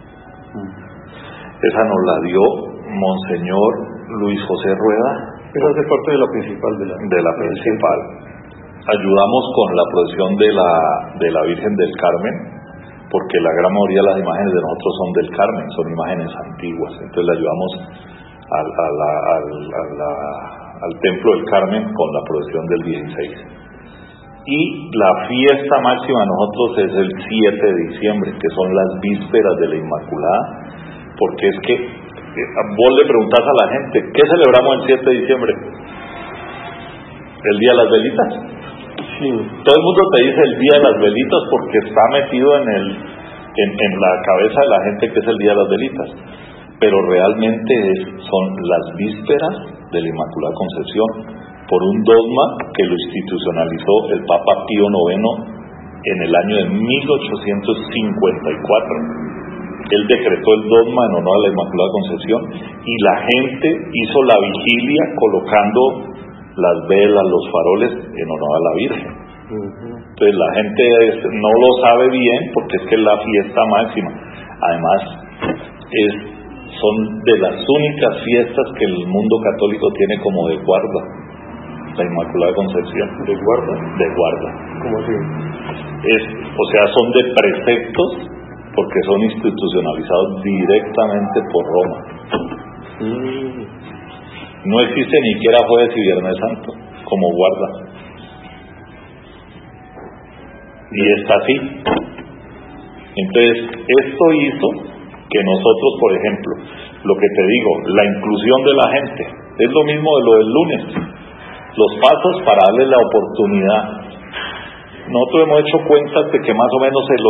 Esa nos la dio Monseñor Luis José Rueda. Esa hace parte de la principal. De la principal. Ayudamos con la procesión de la Virgen del Carmen, porque la gran mayoría de las imágenes de nosotros son del Carmen, son imágenes antiguas. Entonces le ayudamos al Templo del Carmen con la procesión del 16. Y la fiesta máxima de nosotros es el 7 de diciembre, que son las vísperas de la Inmaculada, porque es que vos le preguntás a la gente, ¿qué celebramos el 7 de diciembre? ¿El Día de las Velitas? Sí. Todo el mundo te dice el Día de las Velitas porque está metido en la cabeza de la gente que es el Día de las Velitas, pero realmente son las vísperas de la Inmaculada Concepción, por un dogma que lo institucionalizó el Papa Pío IX en el año de 1854. Él decretó el dogma en honor a la Inmaculada Concepción y la gente hizo la vigilia colocando las velas, los faroles en honor a la Virgen. Entonces la gente no lo sabe bien porque es que es la fiesta máxima. Además son de las únicas fiestas que el mundo católico tiene como de guarda. La Inmaculada Concepción. ¿De guarda? De guarda. ¿Cómo así? O sea, son de preceptos porque son institucionalizados directamente por Roma. No existe ni siquiera Jueves y Viernes Santo como guarda. Y está así. Entonces, esto hizo que nosotros, por ejemplo, lo que te digo, la inclusión de la gente, es lo mismo de lo del lunes. Los pasos para darle la oportunidad. Nosotros hemos hecho cuentas de que más o menos el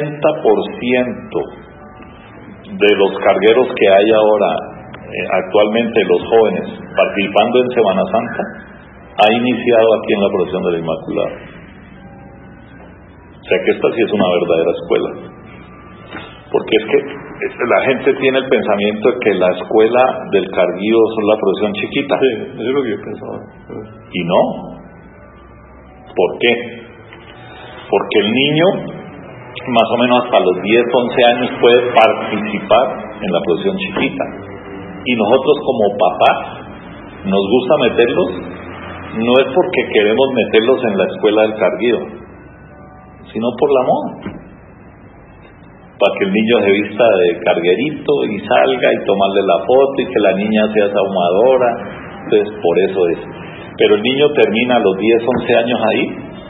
80% de los cargueros que hay ahora, actualmente los jóvenes, participando en Semana Santa, ha iniciado aquí en la procesión de la Inmaculada. O sea que esta sí es una verdadera escuela. Porque es que la gente tiene el pensamiento de que la escuela del carguío es la procesión chiquita. Sí, eso es lo que yo pensaba. Y no. ¿Por qué? Porque el niño, más o menos hasta los 10, 11 años, puede participar en la procesión chiquita. Y nosotros como papás nos gusta meterlos, no es porque queremos meterlos en la escuela del carguío, sino por la moda. Para que el niño se vista de carguerito y salga y tomarle la foto y que la niña sea saumadora. Entonces por eso es. Pero el niño termina a los 10, 11 años ahí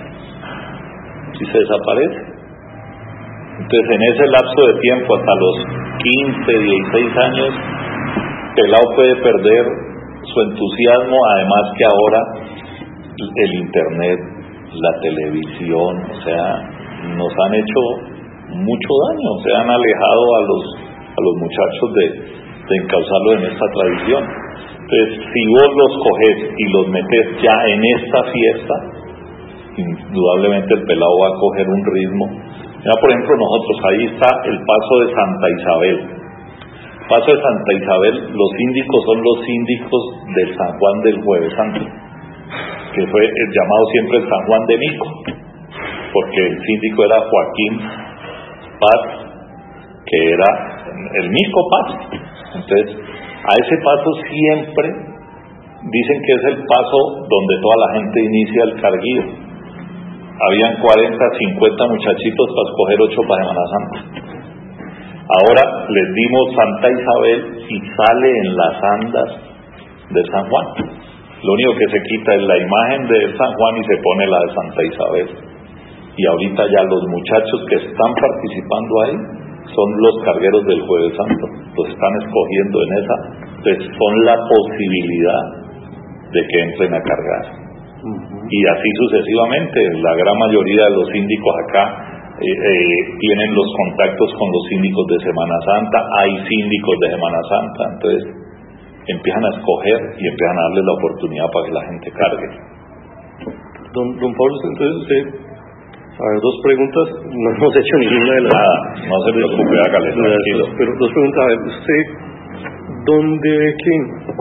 y se desaparece. Entonces en ese lapso de tiempo, hasta los 15, 16 años, pelado puede perder su entusiasmo. Además que ahora el internet, la televisión, o sea, nos han hecho mucho daño, se han alejado a los muchachos de encauzarlos en esta tradición. Entonces, si vos los coges y los metes ya en esta fiesta, indudablemente el pelado va a coger un ritmo. Mira, por ejemplo, nosotros, ahí está el paso de Santa Isabel. Paso de Santa Isabel, los síndicos son los síndicos del San Juan del Jueves Santo, que fue llamado siempre el San Juan de Mico, porque el síndico era Joaquín Paz, que era el Mico Paz. Entonces, a ese paso siempre dicen que es el paso donde toda la gente inicia el carguío. Habían 40, 50 muchachitos para escoger 8 para Semana Santa. Ahora les dimos Santa Isabel y sale en las andas de San Juan. Lo único que se quita es la imagen de San Juan y se pone la de Santa Isabel. Y ahorita ya los muchachos que están participando ahí son los cargueros del Jueves Santo, los están escogiendo en esa, entonces son la posibilidad de que entren a cargar. Y así sucesivamente, la gran mayoría de los síndicos acá tienen los contactos con los síndicos de Semana Santa, hay síndicos de Semana Santa, entonces empiezan a escoger y empiezan a darle la oportunidad para que la gente cargue. Don Pablo, entonces usted, a ver, dos preguntas, no hemos hecho ninguna de las... Nada, no se preocupe, hágale, tranquilo. Pero dos preguntas, a ver, ¿usted dónde ve que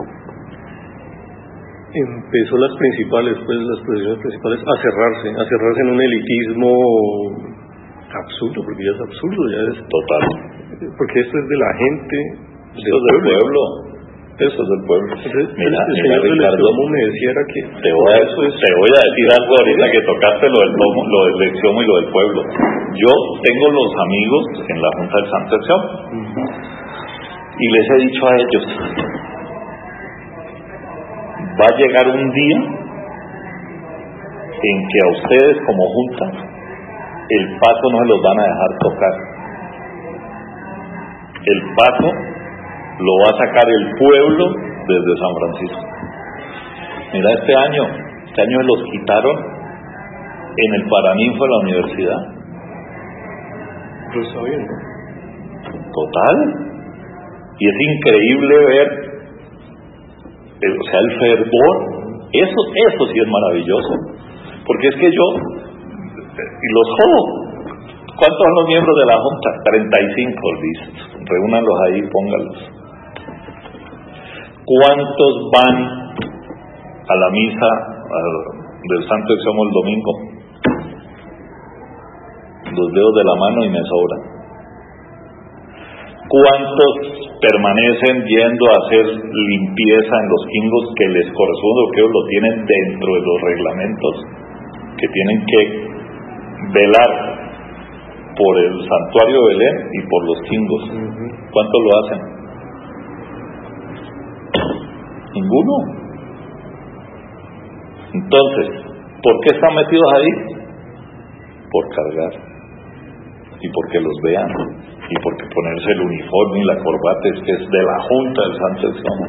empezó las procesiones principales a cerrarse en un elitismo absurdo, porque ya es absurdo, ya es total, porque esto es de la gente, esto es del pueblo, eso es del pueblo. Mira, Ricardo, ¿cómo me decía era que te voy a decir algo ahorita que tocaste lo del Exiomo y lo del pueblo. Yo tengo los amigos en la Junta del Santo Exiomo y les he dicho a ellos, va a llegar un día en que a ustedes como Junta el paso no se los van a dejar tocar. El paso lo va a sacar el pueblo desde San Francisco. Mira, este año los quitaron en el Paraninfo de la universidad. Lo está viendo. Total. Y es increíble ver, o sea, el fervor. Eso sí es maravilloso. Porque es que yo, y los jodo. ¿Cuántos son los miembros de la Junta? 35, dice. Reúnanlos ahí, pónganlos. ¿Cuántos van a la misa del Santo Exiomo el domingo? Los dedos de la mano y me sobran. ¿Cuántos permanecen yendo a hacer limpieza en los quingos que les corresponde, porque ellos lo tienen dentro de los reglamentos, que tienen que velar por el santuario de Belén y por los quingos? ¿Cuántos lo hacen? Ninguno. Entonces, ¿por qué están metidos ahí? Por cargar y porque los vean y porque ponerse el uniforme y la corbata es que es de la Junta del Santo Exiomo.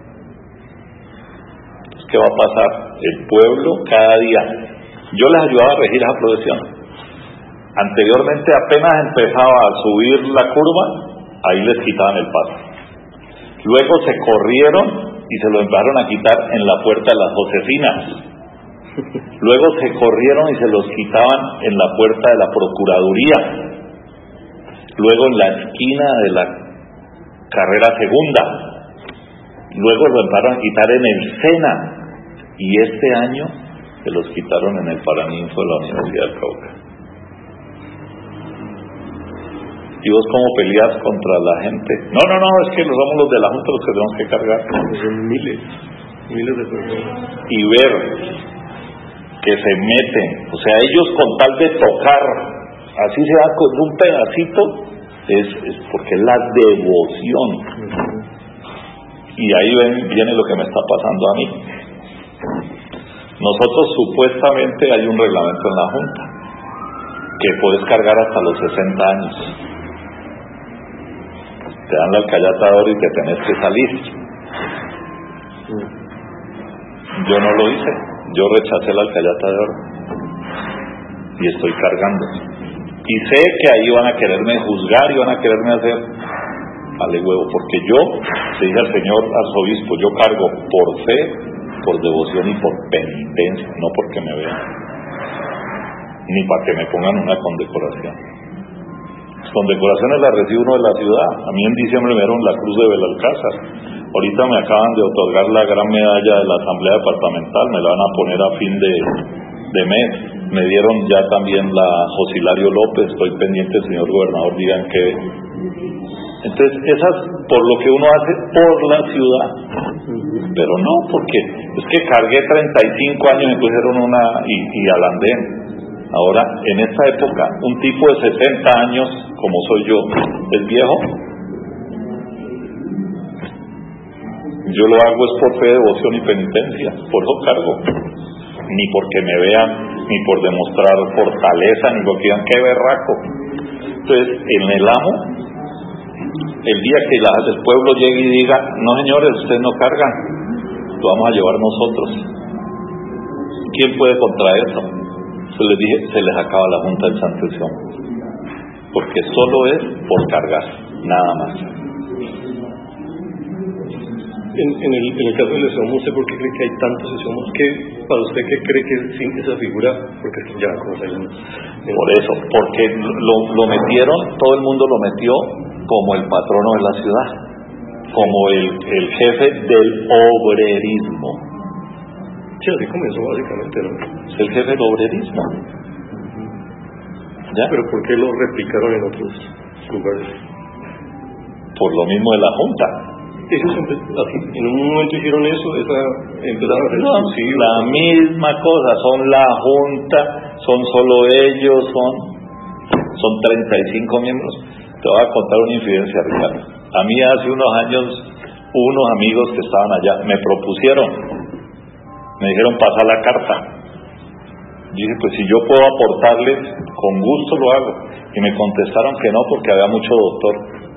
¿Qué va a pasar? El pueblo cada día. Yo les ayudaba a regir esa procesión. Anteriormente apenas empezaba a subir la curva, ahí les quitaban el paso. Luego se corrieron y se lo empezaron a quitar en la puerta de las Josefinas. Luego se corrieron y se los quitaban en la puerta de la Procuraduría. Luego en la esquina de la Carrera Segunda. Luego lo empezaron a quitar en el Sena. Y este año se los quitaron en el Paraninfo de la Universidad del Cauca. ¿Y vos cómo peleas contra la gente? No, es que somos los de la Junta los que tenemos que cargar. Son miles de personas. Y ver que se meten, o sea, ellos con tal de tocar, así sea con un pedacito, es porque es la devoción. Y ahí viene lo que me está pasando a mí. Nosotros supuestamente hay un reglamento en la Junta que puedes cargar hasta los 60 años. Te dan la alcayata de oro y te tenés que salir. Yo no lo hice, yo rechacé la alcayata de oro y estoy cargando. Y sé que ahí van a quererme juzgar y van a quererme hacer vale huevo, porque yo le dije al señor arzobispo, yo cargo por fe, por devoción y por penitencia, no porque me vean, ni para que me pongan una condecoración. Las condecoraciones las recibe uno de la ciudad. A mí en diciembre me dieron la Cruz de Belalcázar. Ahorita me acaban de otorgar la gran medalla de la Asamblea Departamental, me la van a poner a fin de mes. Me dieron ya también la Josilario López, estoy pendiente, señor gobernador, digan que... Entonces, esas por lo que uno hace por la ciudad, pero no, porque es que cargué 35 años, me pusieron una y al andén. Ahora, en esta época, un tipo de 60 años, como soy yo, ¿es viejo? Yo lo hago es por fe, devoción y penitencia, por eso cargo. Ni porque me vean ni por demostrar fortaleza, ni porque digan qué berraco. Entonces, en el amo, el día que el pueblo llegue y diga, no señores, ustedes no cargan, lo vamos a llevar nosotros. ¿Quién puede contra eso? Se les dije, se les acaba la Junta del Santo Sion, porque solo es por cargar, nada más. En el caso del Esomo, ¿usted por qué cree que hay tantos Esomos? Para usted, ¿qué cree que es esa figura? Porque ya, como se llama. Por eso, porque lo metieron, todo el mundo lo metió como el patrono de la ciudad, como el jefe del obrerismo. Sí, así comenzó básicamente, ¿no? Es el jefe del obrerismo. ¿Ya? ¿Pero por qué lo replicaron en otros lugares? Por lo mismo de la Junta. Ellos en un momento hicieron eso, empezaron a hacer la misma cosa, son la Junta, son solo ellos, son 35 miembros. Te voy a contar una infidencia, Ricardo. A mí hace unos años, unos amigos que estaban allá me propusieron, me dijeron pasar la carta. Dije, pues si yo puedo aportarles, con gusto lo hago. Y me contestaron que no, porque había mucho doctor.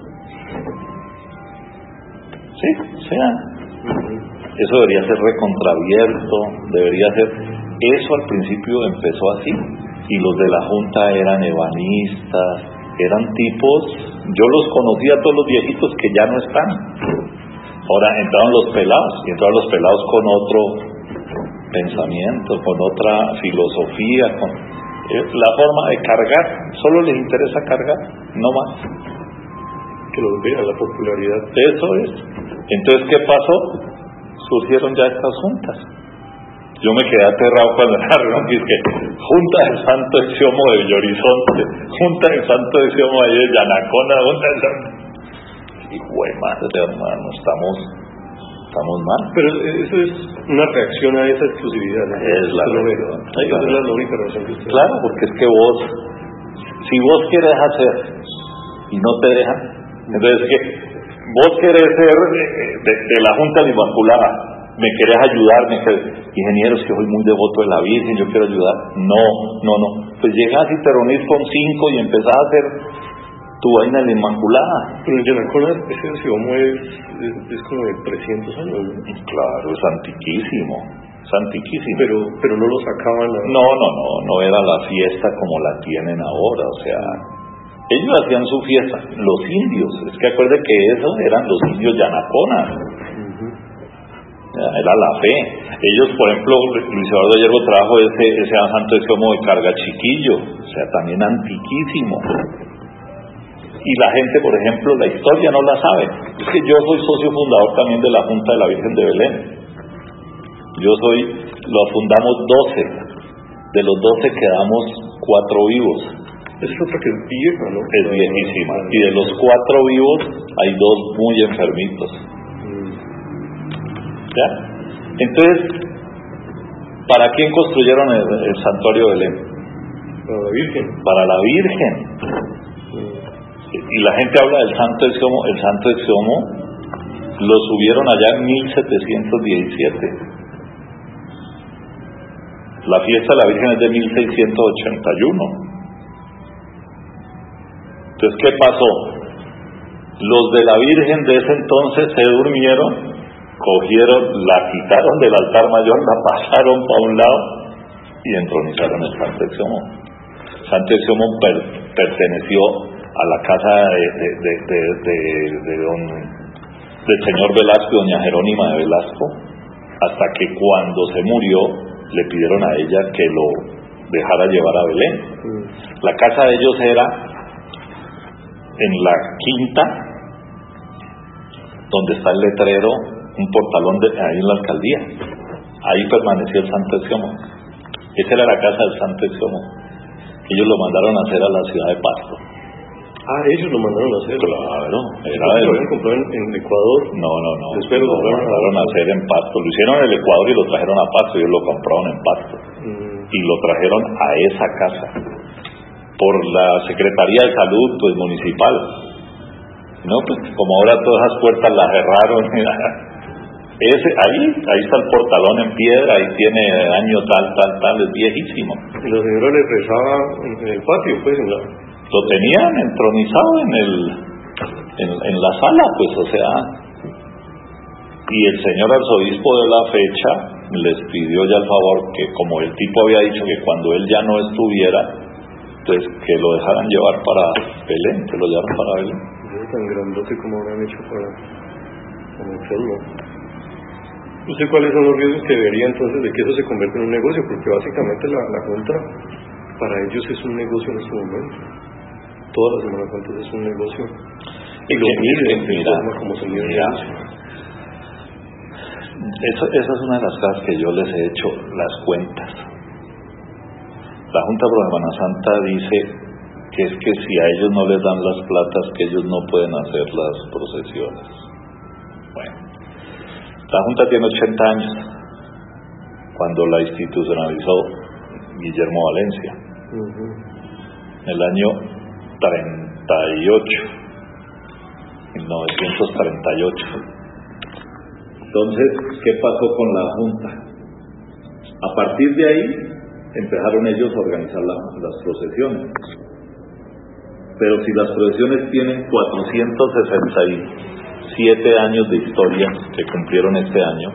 Sí, o sea, eso debería ser recontraabierto, debería ser. Eso al principio empezó así, y los de la Junta eran ebanistas, eran tipos, yo los conocía a todos los viejitos que ya no están. Ahora entraron los pelados, y entraron los pelados con otro pensamiento, con otra filosofía, con la forma de cargar, solo les interesa cargar, no más. Que los vean la popularidad. Eso es. Entonces, ¿qué pasó? Surgieron ya estas juntas. Yo me quedé aterrado cuando hablaron que Junta del Santo Exiomo de Villorizonte, Junta del Santo Exiomo de Yanacona, Junta del Santo. Y madre, hermano, estamos mal. Pero eso es una reacción a esa exclusividad, ¿no? Es la reacción. Esa es la única razón que usted... Claro, porque es que si vos querés hacer y no te dejan, entonces que vos querés ser de la Junta de Inmaculada, me querés ayudar, ingenieros, que soy muy devoto de la Virgen, yo quiero ayudar. No. Pues llegás y te reunís con 5 y empezás a hacer tu vaina de la Inmaculada. Pero en Yanacona ese Siomo es como de 300 años, ¿no? Claro, es antiquísimo. Pero no lo sacaban. No era la fiesta como la tienen ahora, o sea, ellos hacían su fiesta, los indios, es que acuerde que esos eran los indios yanaconas, era la fe. Ellos, por ejemplo, Luis Eduardo Yergo trajo ese santo Exiomo de carga chiquillo, o sea, también antiquísimo. Y la gente, por ejemplo, la historia no la sabe. Es que yo soy socio fundador también de la Junta de la Virgen de Belén. Lo fundamos 12. De los 12 quedamos 4 vivos. Esa es otra que es vieja, ¿no? Es viejísima. Y de los 4 vivos hay 2 muy enfermitos. ¿Ya? Entonces, ¿para quién construyeron el santuario de Belén? Para la Virgen. Para la Virgen. Y la gente habla del Santo Exiomo. El Santo Exiomo lo subieron allá en 1717. La fiesta de la Virgen es de 1681. Entonces, ¿qué pasó? Los de la Virgen de ese entonces se durmieron, la quitaron del altar mayor, la pasaron para un lado y entronizaron el Santo Exiomo. Santo Exiomo perteneció a la casa del señor Velasco y doña Jerónima de Velasco, hasta que cuando se murió le pidieron a ella que lo dejara llevar a Belén. La casa de ellos era en la quinta, donde está el letrero, un portalón ahí en la alcaldía. Ahí permaneció el Santo Exiomo. Esa era la casa del Santo Exiomo. Ellos lo mandaron a hacer a la ciudad de Pasto. Ellos lo mandaron a hacer. Claro, ¿Lo habían comprado en Ecuador? No. Después lo mandaron a hacer en Pasto. Lo hicieron en el Ecuador y lo trajeron a Pasto. Ellos lo compraron en Pasto. Y lo trajeron a esa casa por la Secretaría de Salud, pues municipal. No, pues como ahora todas esas puertas las cerraron. Ahí está el portalón en piedra, ahí tiene año tal, es viejísimo. Y la señora le rezaba en el patio, pues, Lo tenían entronizado en la sala, pues, o sea. Y el señor arzobispo de la fecha les pidió ya el favor que, como el tipo había dicho que cuando él ya no estuviera, pues que lo dejaran llevar para Belén, que lo llevaran para Belén. Es tan grandote como habrán hecho para hacerlo. ¿Usted cuáles son los riesgos que vería entonces de que eso se convierta en un negocio? Porque básicamente la Junta, para ellos es un negocio en este momento. Todas las Semanas Santas es un negocio. Y lo miden de forma como se mide el negocio. Esa es una de las cosas que yo les he hecho las cuentas. La Junta Pro Semana Santa dice que es que si a ellos no les dan las platas, que ellos no pueden hacer las procesiones. Bueno, la Junta tiene 80 años cuando la institucionalizó Guillermo Valencia. En el año 1938. Entonces, ¿qué pasó con la Junta? A partir de ahí empezaron ellos a organizar las procesiones. Pero si las procesiones tienen 467 años de historia que cumplieron este año,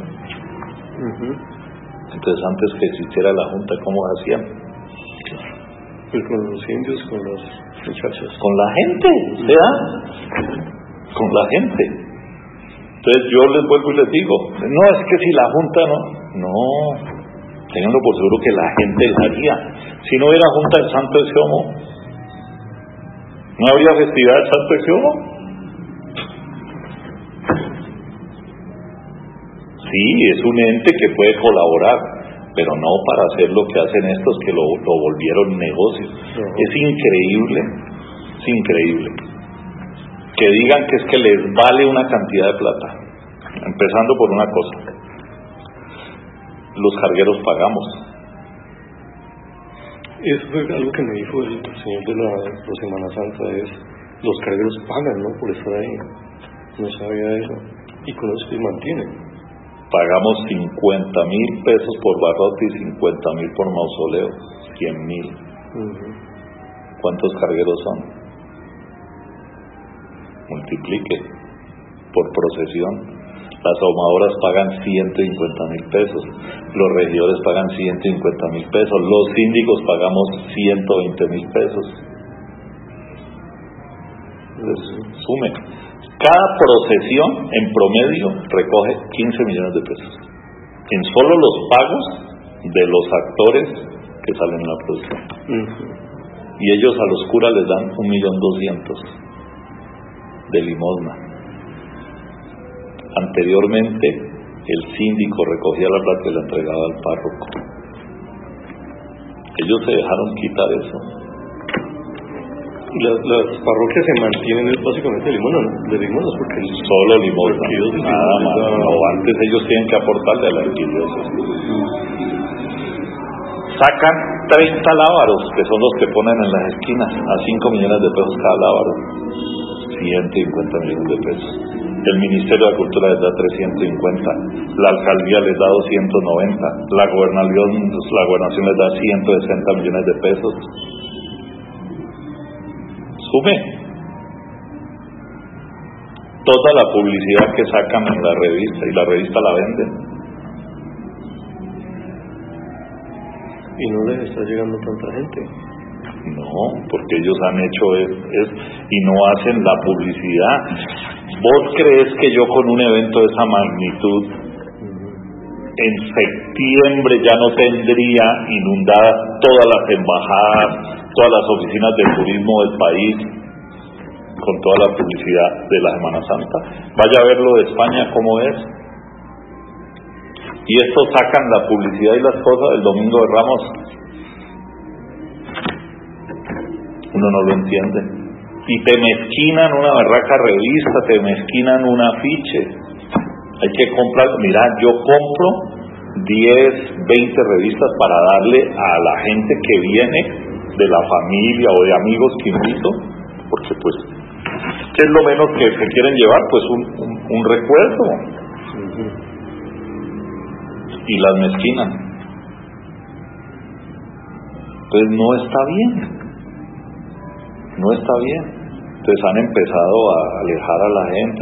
entonces antes que existiera la Junta, ¿cómo hacían? Pues con los indios, con los muchachos. Con la gente, ¿verdad? Con la gente. Entonces yo les vuelvo y les digo, no, es que si la Junta no, tenganlo por seguro que la gente la haría. Si no hubiera Junta del Santo Exiomo, ¿no habría festividad del Santo Exiomo? Sí, es un ente que puede colaborar, pero no para hacer lo que hacen estos que lo volvieron negocio. Es increíble que digan que es que les vale una cantidad de plata, empezando por una cosa: los cargueros pagamos. Eso fue algo que me dijo el señor de la Semana Santa, es los cargueros pagan, ¿no?, por estar ahí. No sabía eso, y con eso se mantienen. Pagamos 50,000 pesos por barrote y 50,000 por mausoleo, 100,000. ¿Cuántos cargueros son? Multiplique por procesión. Las ahumadoras pagan 150,000 pesos, los regidores pagan 150,000 pesos, los síndicos pagamos 120,000 pesos. Entonces, sume. Cada procesión en promedio recoge 15 millones de pesos en solo los pagos de los actores que salen en la procesión. Y ellos a los curas les dan 1.200.000 de limosna. Anteriormente el síndico recogía la plata y la entregaba al párroco. Ellos se dejaron quitar eso. Las parroquias se mantienen básicamente de limosnas, porque solo limosna, nada más. No, antes ellos tienen que aportarle a la arquidiócesis. Sacan 30 lábaros, que son los que ponen en las esquinas, a 5 millones de pesos cada lábaro, 150 millones de pesos. El Ministerio de Cultura les da 350, la alcaldía les da 290, la gobernación les da 160 millones de pesos. Sume toda la publicidad que sacan en la revista, y la revista la venden. ¿Y no les está llegando tanta gente? No, porque ellos han hecho y no hacen la publicidad. ¿Vos crees que yo con un evento de esa magnitud en septiembre ya no tendría inundadas todas las embajadas, todas las oficinas de turismo del país, con toda la publicidad de la Semana Santa? Vaya a ver lo de España cómo es. Y estos sacan la publicidad y las cosas del Domingo de Ramos. Uno no lo entiende. Y te mezquinan una barraca revista, te mezquinan un afiche. Hay que comprar. Mira, yo compro 10, 20 revistas para darle a la gente que viene de la familia o de amigos que invito, porque pues ¿qué es lo menos que se quieren llevar? Pues un recuerdo. y las mezquinan. Pues no está bien. Entonces han empezado a alejar a la gente.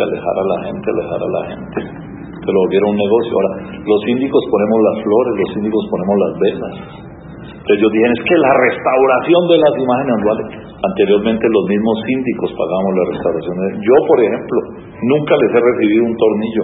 Se lo volvieron un negocio. Ahora, los síndicos ponemos las flores, los síndicos ponemos las velas. Entonces ellos dicen, es que la restauración de las imágenes, ¿vale? Anteriormente los mismos síndicos pagábamos la restauración. Yo, por ejemplo, nunca les he recibido un tornillo.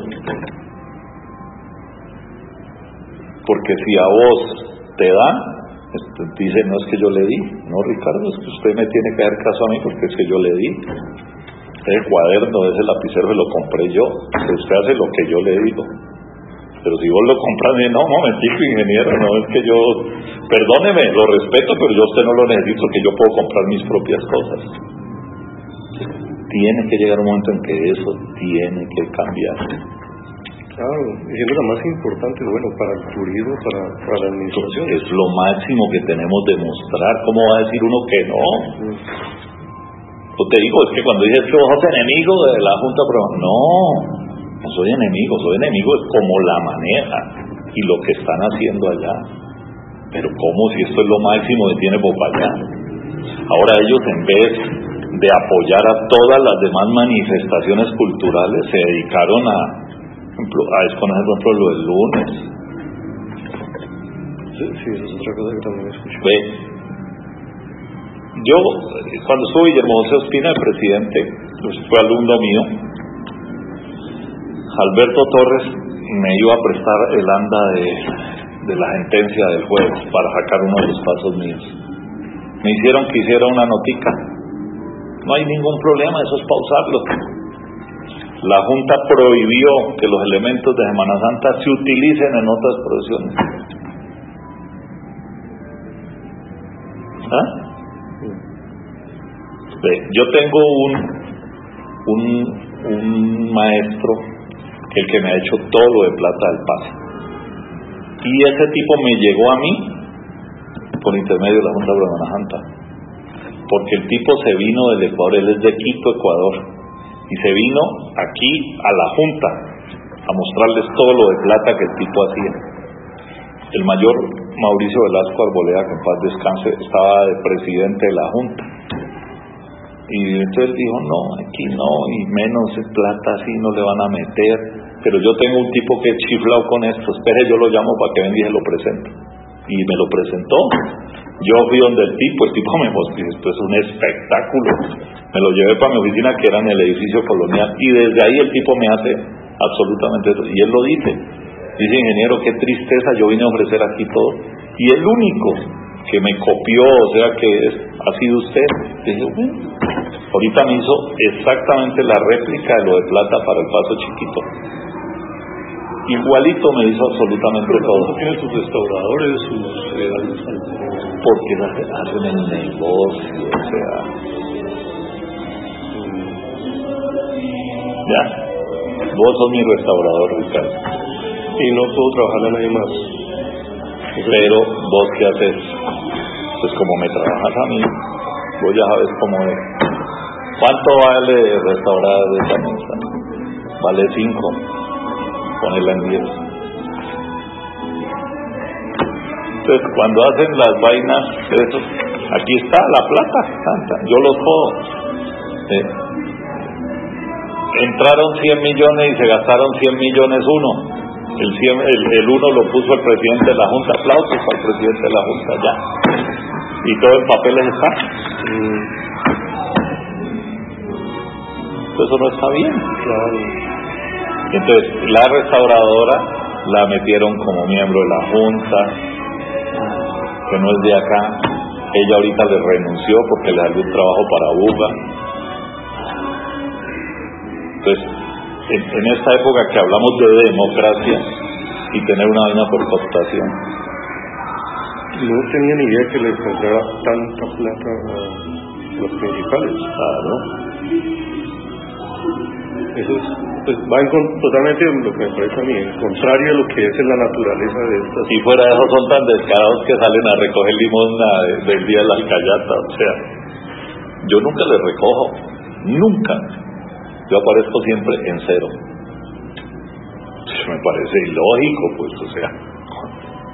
Porque si a vos te dan, dice, no es que yo le di. No, Ricardo, es que usted me tiene que dar caso a mí porque es que yo le di. Ese cuaderno, ese lapicero se lo compré yo. Usted hace lo que yo le digo. Pero si vos lo compras, no, momentico, ingeniero, no, es que yo, perdóneme, lo respeto, pero yo a usted no lo necesito, que yo puedo comprar mis propias cosas. Tiene que llegar un momento en que eso tiene que cambiar. Claro, y es lo más importante, bueno, para el turismo, para la administración. Es lo máximo que tenemos de mostrar. ¿Cómo va a decir uno que no? Yo te digo, es que cuando dices que vos sos enemigo de la Junta, pero no soy enemigo es como la maneja y lo que están haciendo allá. Pero ¿cómo si esto es lo máximo que tiene Popayán? Ahora ellos, en vez de apoyar a todas las demás manifestaciones culturales, se dedicaron a desconocer, por ejemplo, lo del lunes. Sí, eso es otra cosa que también escuché. Yo, cuando estuve Guillermo José Ospina, el presidente, pues fue alumno mío. Alberto Torres me iba a prestar el anda de la sentencia del juez para sacar uno de los pasos míos. Me hicieron que hiciera una notica. No hay ningún problema, eso es pausarlo. La Junta prohibió que los elementos de Semana Santa se utilicen en otras procesiones. Yo tengo un maestro, el que me ha hecho todo lo de Plata del Paso, y ese tipo me llegó a mí por intermedio de la Junta de Semana Santa, porque el tipo se vino del Ecuador, él es de Quito, Ecuador, y se vino aquí a la Junta a mostrarles todo lo de plata que el tipo hacía. El mayor Mauricio Velasco Arboleda, que en paz descanse, estaba de presidente de la Junta. Y entonces dijo, no, aquí no, y menos plata así no le van a meter. Pero yo tengo un tipo que es chiflado con esto, espere, yo lo llamo para que venga y se lo presento. Y me lo presentó. Yo fui donde el tipo me mostró, esto es un espectáculo. Me lo llevé para mi oficina, que era en el edificio colonial, y desde ahí el tipo me hace absolutamente eso. Y él lo dice, ingeniero, qué tristeza, yo vine a ofrecer aquí todo, y el único que me copió, o sea que ha sido usted. Dije, bueno, ahorita me hizo exactamente la réplica de lo de plata para el Paso Chiquito. Igualito me hizo absolutamente todo. Tiene sus restauradores, porque hacen el negocio, o sea. Ya, vos sos mi restaurador, Ricardo, y no puedo trabajar a nadie más. Pero vos qué haces, pues como me trabajas a mí, vos ya sabes cómo es. ¿Cuánto vale restaurar esa mesa? Vale 5, ponela en 10. Entonces cuando hacen las vainas, eso, aquí está la plata, yo los puedo. Entraron 100 millones y se gastaron 100 millones uno. El uno lo puso el presidente de la Junta, aplausos al presidente de la Junta, ya. Y todo en papeles está. Eso no está bien. Claro. Entonces, la restauradora la metieron como miembro de la Junta, que no es de acá. Ella ahorita le renunció porque le salió un trabajo para Buga. Entonces, en esta época que hablamos de democracia y tener una vaina por cooptación, no tenía ni idea que les entrara tanta plata a los principales. Claro. Eso es, pues, va totalmente lo que me parece a mí, contrario a lo que es en la naturaleza de estas. Y fuera de eso son tan descarados que salen a recoger limosna del día de la alcayata. O sea, yo nunca les recojo, nunca. Yo aparezco siempre en cero. Me parece ilógico, pues, o sea,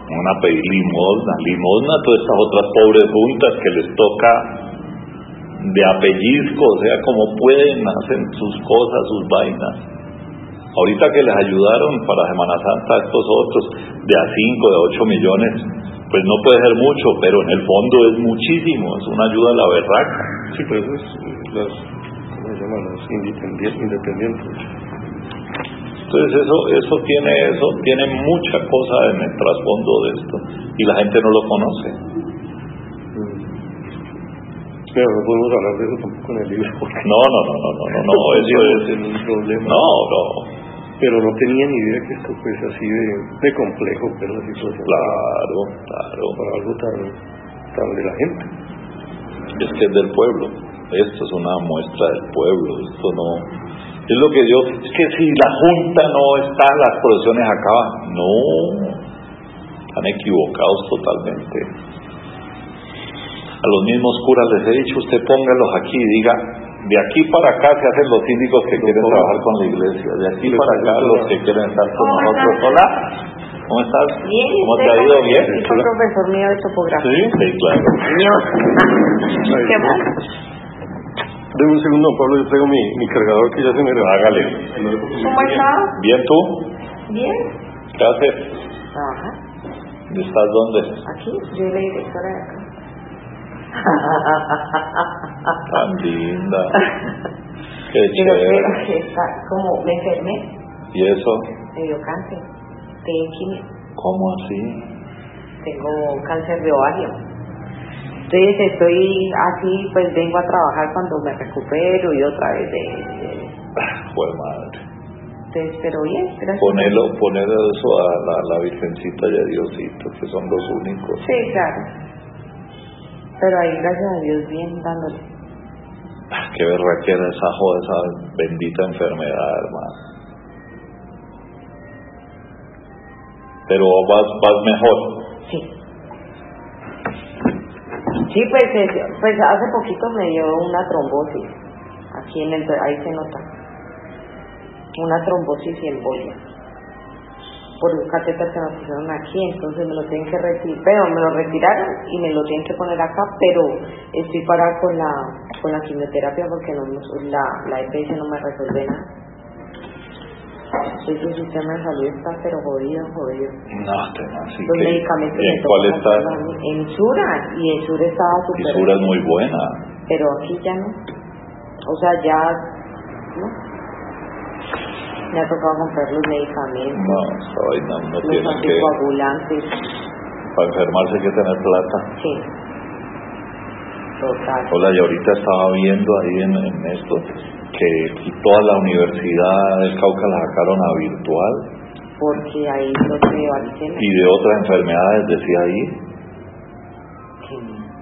van a pedir limosna a todas estas otras pobres juntas que les toca de apellizco, o sea, como pueden, hacen sus cosas, sus vainas. Ahorita que les ayudaron para Semana Santa a estos otros, de a 5, de 8 millones, pues no puede ser mucho, pero en el fondo es muchísimo, es una ayuda a la berraca. Sí, pero eso es ¿cómo se llaman? Los independientes. Entonces eso tiene mucha cosa en el trasfondo de esto, y la gente no lo conoce. Pero no podemos hablar de eso tampoco en el libro. No, eso es un problema. No. Pero no tenía ni idea que esto fuese así de complejo, pero la situación. Claro. Para algo tan de la gente. Es que es del pueblo. Esto es una muestra del pueblo. Esto no. Es lo que es que si la Junta no está, las procesiones acaban. No. Están equivocados totalmente. A los mismos curas les he dicho, usted póngalos aquí y diga, de aquí para acá se hacen los síndicos que quieren trabajar con la iglesia, de aquí para acá los que quieren estar con nosotros. Hola, ¿cómo estás? Bien. ¿Cómo te ha ido? Bien. Soy profesor mío de topografía. Sí, claro. ¿Qué más? Deme un segundo, Pablo, yo traigo mi cargador que ya se me Hágale. ¿Cómo estás? ¿Bien tú? Bien. ¿Qué haces? Ajá. ¿Estás dónde? Aquí, yo soy la directora de acá. Tan linda. Qué Pero chévere. que está como me enfermé, ¿Y eso? me dio cáncer. Tengo quimio. ¿Cómo así? Tengo cáncer de ovario. Entonces estoy así, pues vengo a trabajar cuando me recupero y otra vez Fue madre. entonces, pero bien, gracias. Poner eso a la Virgencita y a Diosito, que son los únicos. Sí, claro. Pero ahí, gracias a Dios, bien dándole. Qué berraquera esa bendita enfermedad, hermano. Pero vas mejor. Sí. Sí, pues hace poquito me dio una trombosis. Aquí ahí se nota. Una trombosis y embolia. Por un catéter que me pusieron aquí, entonces me lo tienen que retirar, pero me lo retiraron y me lo tienen que poner acá, pero estoy parada con la quimioterapia porque la EPS no me resuelve nada. Entonces el sistema de salud está pero jodido. No, así Los medicamentos ¿en cuál está? En Sura, y en Sura estaba súper. Sura es muy buena. Pero aquí ya no. O sea, ya no. Me ha tocado comprar los medicamentos. No, esa vaina no los tiene que. anticoagulantes. Para enfermarse hay que tener plata. Sí. Total. Hola, y ahorita estaba viendo ahí en esto que toda la universidad del Cauca la sacaron a virtual. Porque ahí no se varicela. Y de otras enfermedades decía ahí. ¿Qué?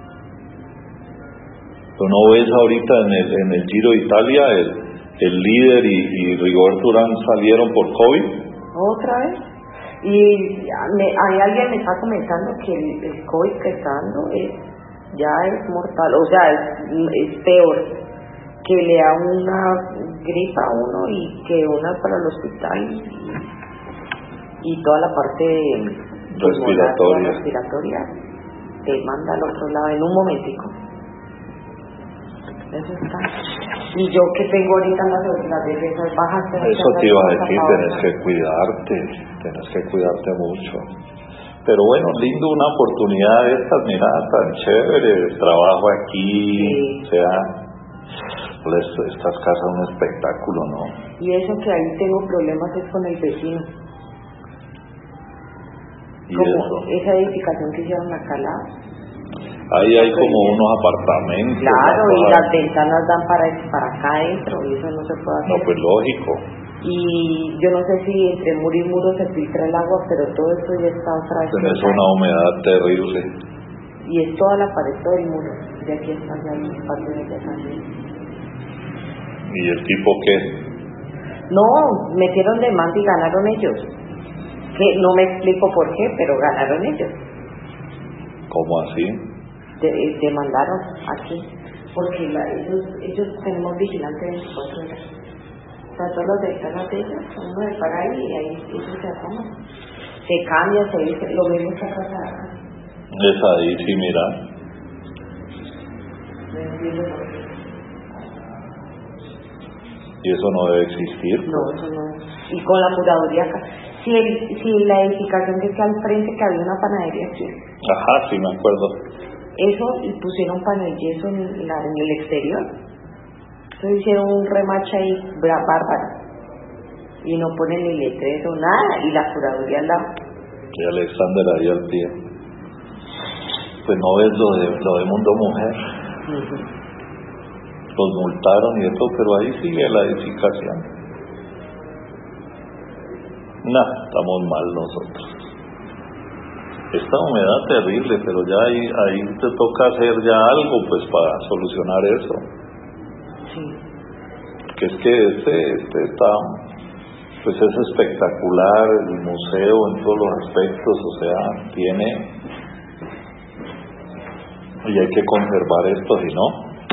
¿Tú no ves ahorita en el Giro de Italia el líder y Rigoberto Urán salieron por COVID? ¿Otra vez? Y hay alguien me está comentando que el COVID que está dando ya es mortal, o sea, es peor, que le da una gripa a uno y que una para el hospital y toda la parte respiratoria te manda al otro lado en un momentico. Eso está. Y yo que tengo ahorita las defensas bajas. Eso te iba a decir, tenés que cuidarte mucho. Pero bueno, lindo una oportunidad de estas, mira, tan chévere, trabajo aquí, sí. O sea, estas casas son un espectáculo, ¿no? Y eso que ahí tengo problemas es con el vecino. ¿Y como eso? Esa edificación que hicieron acá al lado. Ahí hay como unos apartamentos. Claro, y las ventanas dan para acá adentro y eso no se puede hacer. No, pues lógico. Y yo no sé si entre muro y muro se filtra el agua, pero todo esto ya está otra vez. Tenés una humedad terrible. Y es toda la pared, todo el muro. De aquí está allá, y parte de allá también. ¿Y el tipo qué? No, metieron demanda y ganaron ellos. Que no me explico por qué, pero ganaron ellos. ¿Cómo así? Demandaron aquí, porque ellos tenemos vigilante 24 horas. O sea, todos los ventanas de ellos, uno de para ahí y ahí ellos se asoman. Se cambia, se dice, lo mismo que acá. Es ahí, sí, mira. No entiendo por qué. Y eso no debe existir. No, eso no. Y con la curaduría acá. Si la edificación que está al frente, que había una panadería aquí. Ajá, sí, me acuerdo. Eso, y pusieron panelleso en el exterior. Entonces hicieron un remache ahí bárbaro. Y no ponen ni letrero, nada. Y la curaduría al lado. Y Alexander ahí al pie. Pues no ves lo de Mundo Mujer. Los multaron y eso, pero ahí sigue la edificación. Estamos mal nosotros. Esta humedad terrible, pero ya ahí te toca hacer ya algo pues para solucionar eso. Sí. Que es que este está, pues es espectacular el museo en todos los aspectos, o sea, tiene, y hay que conservar esto, si no.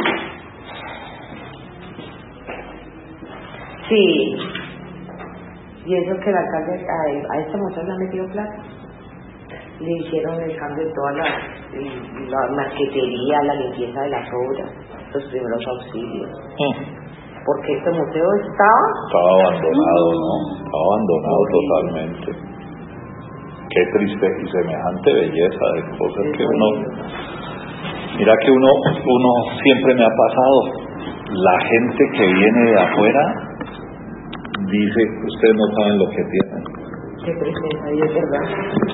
Sí. Y eso que el alcalde a esta mujer le ha metido plata. Le hicieron el cambio de toda la marquetería, la limpieza de las obras, los primeros auxilios. Porque este museo estaba abandonado, ¿no? Estaba abandonado totalmente. Qué triste y semejante belleza de cosas que uno... Mira que uno siempre me ha pasado, la gente que viene de afuera dice, ustedes no saben lo que tienen. Qué tristeza, y es verdad.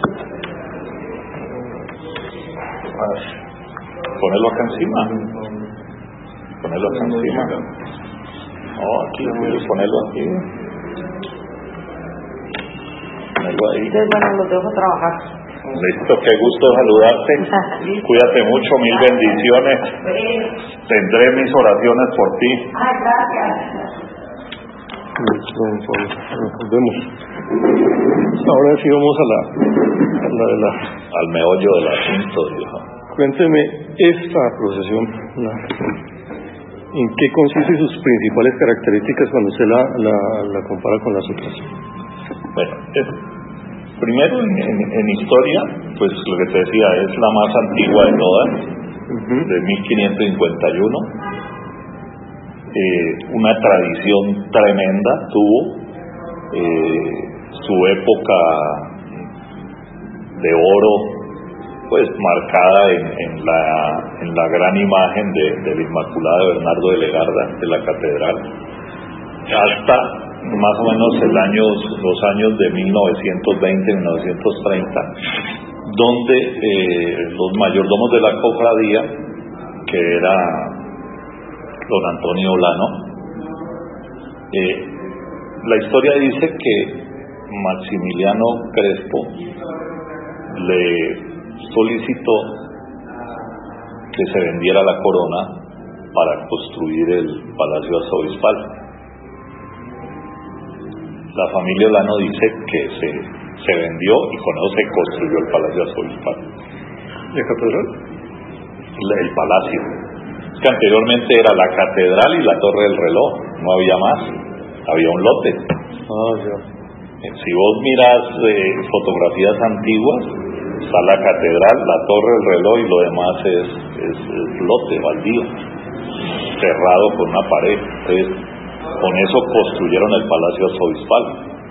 Ponerlo acá encima. Ponerlo acá encima. Aquí, ponerlo aquí. Ponerlo ahí. Entonces, bueno, los dejo trabajar. Listo, qué gusto saludarte. Cuídate mucho, mil bendiciones. Tendré mis oraciones por ti. Gracias. Nos vemos. Ahora sí vamos al meollo del asunto, hijo. Cuénteme esta procesión, ¿en qué consiste sus principales características cuando usted la compara con las otras? Bueno, primero en historia, pues lo que te decía, es la más antigua de todas, de 1551. Una tradición tremenda tuvo, su época de oro pues marcada en la gran imagen de la Inmaculada de Bernardo de Legarda de la catedral, hasta más o menos los años de 1920-1930, donde los mayordomos de la cofradía, que era don Antonio Olano, la historia dice que Maximiliano Crespo le solicitó que se vendiera la corona para construir el Palacio Arzobispal. La familia Olano dice que se vendió y con eso se construyó el Palacio Arzobispal. ¿La catedral? El palacio. Que anteriormente era la catedral y la Torre del Reloj, no había más, había un lote. Si vos miras fotografías antiguas, está la catedral, la Torre del Reloj y lo demás es lote baldío, cerrado con una pared. Entonces, con eso construyeron el Palacio Arzobispal.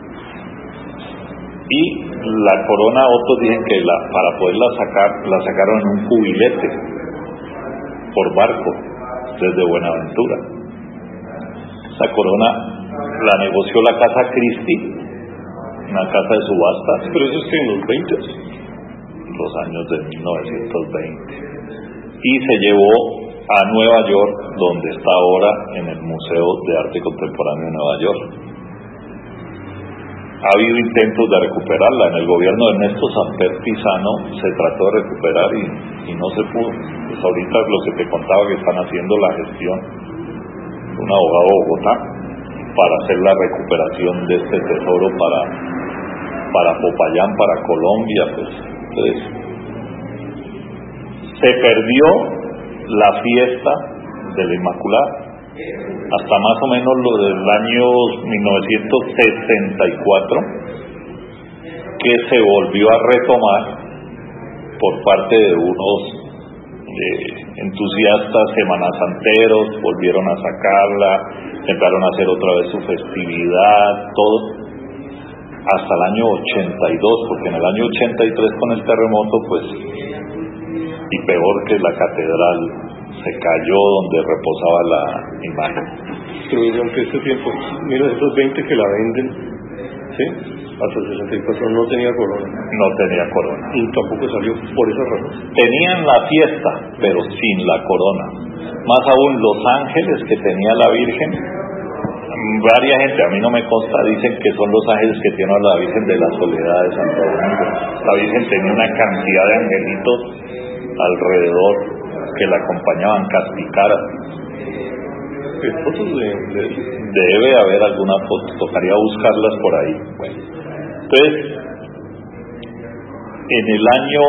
Y la corona, otros dicen que para poderla sacar, la sacaron en un cubilete por barco desde Buenaventura. Esa corona la negoció la Casa Christie, una casa de subastas, pero eso es que en los 20, los años de 1920, y se llevó a Nueva York, donde está ahora en el Museo de Arte Contemporáneo de Nueva York. Ha habido intentos de recuperarla. En el gobierno de Ernesto Samper Pizano se trató de recuperar y no se pudo. Pues ahorita lo que te contaba, que están haciendo la gestión un abogado de Bogotá para hacer la recuperación de este tesoro para Popayán, para Colombia. Pues entonces se perdió la fiesta de la Inmaculada hasta más o menos lo del año 1964, que se volvió a retomar por parte de unos entusiastas semanasanteros, volvieron a sacarla, empezaron a hacer otra vez su festividad, todo, hasta el año 82, porque en el año 83 con el terremoto, pues, y peor que la catedral se cayó donde reposaba la imagen. Pero durante este tiempo, 1920 que la venden, ¿sí? Hasta el 64 no tenía corona. No tenía corona. Y tampoco salió por esa razón. Tenían la fiesta, pero sin la corona. Más aún, los ángeles que tenía la Virgen, varias gente, a mí no me consta, dicen que son los ángeles que tiene la Virgen de la Soledad de Santo Domingo. La Virgen tenía una cantidad de angelitos alrededor que la acompañaban, caspicaras. ¿Fotos de eso? Debe haber alguna foto, tocaría buscarlas por ahí. Bueno, entonces, en el año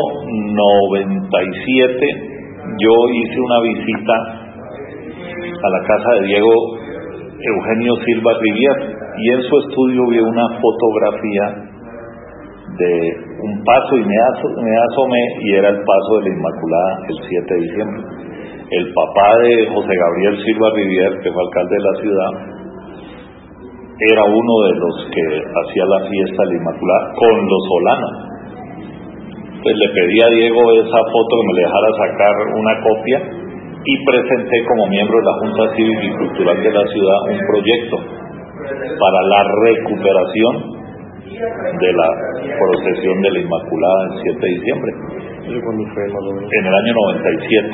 97 yo hice una visita a la casa de Diego Eugenio Silva Rivier, y en su estudio vi una fotografía de un paso, y me asomé, y era el paso de la Inmaculada el 7 de diciembre. El papá de José Gabriel Silva Rivier, que fue alcalde de la ciudad, era uno de los que hacía la fiesta de la Inmaculada con los Solanos. Entonces le pedí a Diego esa foto, que me le dejara sacar una copia, y presenté como miembro de la Junta Cívica y Cultural de la ciudad un proyecto para la recuperación de la procesión de la Inmaculada el 7 de diciembre. ¿Cuándo fue más o menos? En el año 97.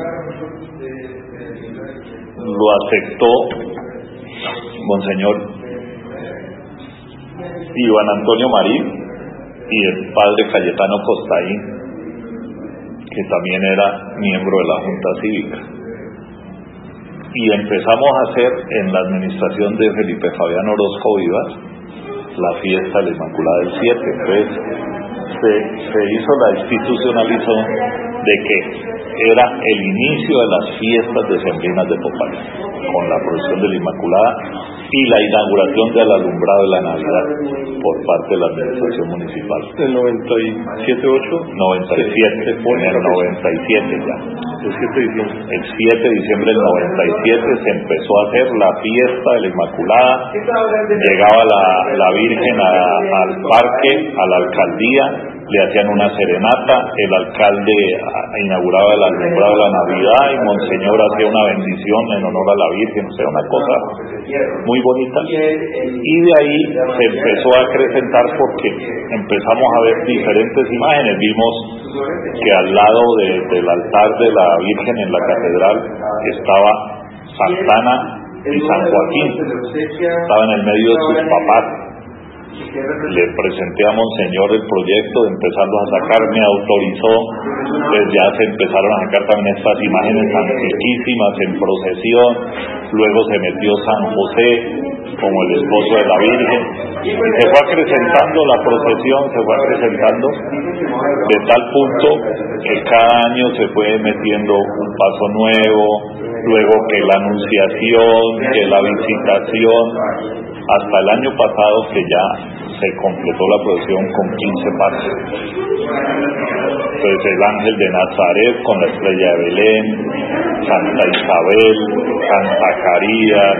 Lo aceptó Monseñor Iván Antonio Marín y el padre Cayetano Costaín, que también era miembro de la Junta Cívica. Y empezamos a hacer en la administración de Felipe Fabián Orozco Vivas la fiesta de la Inmaculada del 7. Entonces se hizo la institucionalización de que era el inicio de las fiestas decembrinas de Popayán, con la procesión de la Inmaculada y la inauguración del alumbrado de la Navidad por parte de la administración municipal. ¿El 97-8? 97, en el 97 ya. El 7 de diciembre. El 7 de diciembre del 97 se empezó a hacer la fiesta de la Inmaculada. Llegaba la Virgen al parque, a la alcaldía, le hacían una serenata, el alcalde inauguraba el alumbrado de la Navidad y Monseñor hacía una bendición en honor a la Virgen, o sea, una cosa muy bonita. Y de ahí se empezó a acrecentar porque empezamos a ver diferentes imágenes. Vimos que al lado del altar de la Virgen en la catedral estaba Santana y San Joaquín, estaban en el medio de sus papás. Le presenté a Monseñor el proyecto de empezarlos a sacar, me autorizó, pues ya se empezaron a sacar también estas imágenes antiquísimas en procesión. Luego se metió San José como el esposo de la Virgen y se fue acrecentando la procesión, se fue acrecentando de tal punto que cada año se fue metiendo un paso nuevo, luego que la anunciación, que la visitación, hasta el año pasado que ya se completó la procesión con 15 pasos. Entonces el ángel de Nazaret con la estrella de Belén, Santa Isabel, San Zacarías,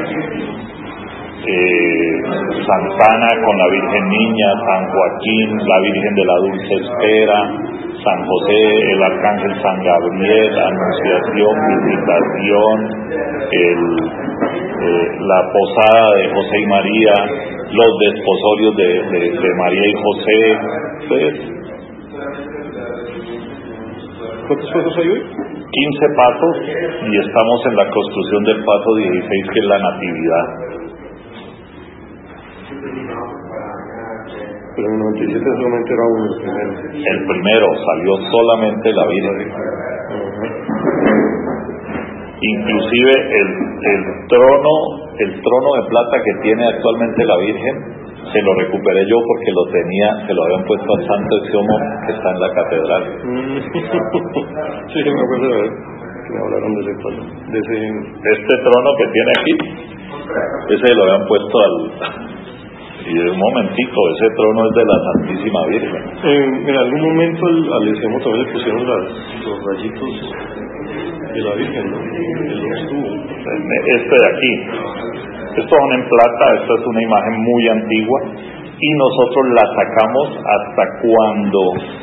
Santana con la Virgen Niña, San Joaquín, la Virgen de la Dulce Espera, San José, el Arcángel San Gabriel, Anunciación, Visitación, la posada de José y María, los desposorios de María y José. ¿Ves? ¿Cuántos pasos hay hoy? 15 pasos, y estamos en la construcción del paso 16, que es la Natividad. Pero en el 97 solamente era uno el primero. El primero salió solamente la Virgen. Inclusive el trono de plata que tiene actualmente la Virgen, se lo recuperé yo porque se lo habían puesto al Santo Exiomo que está en la catedral. Sí, me acuerdo de que me hablaron de ese este trono que tiene aquí, ese lo habían puesto Y un momentico, ese trono es de la Santísima Virgen. En algún momento al extremo también le pusieron los rayitos de la Virgen, ¿no? Este de aquí, estos son en plata, esta es una imagen muy antigua y nosotros la sacamos hasta cuando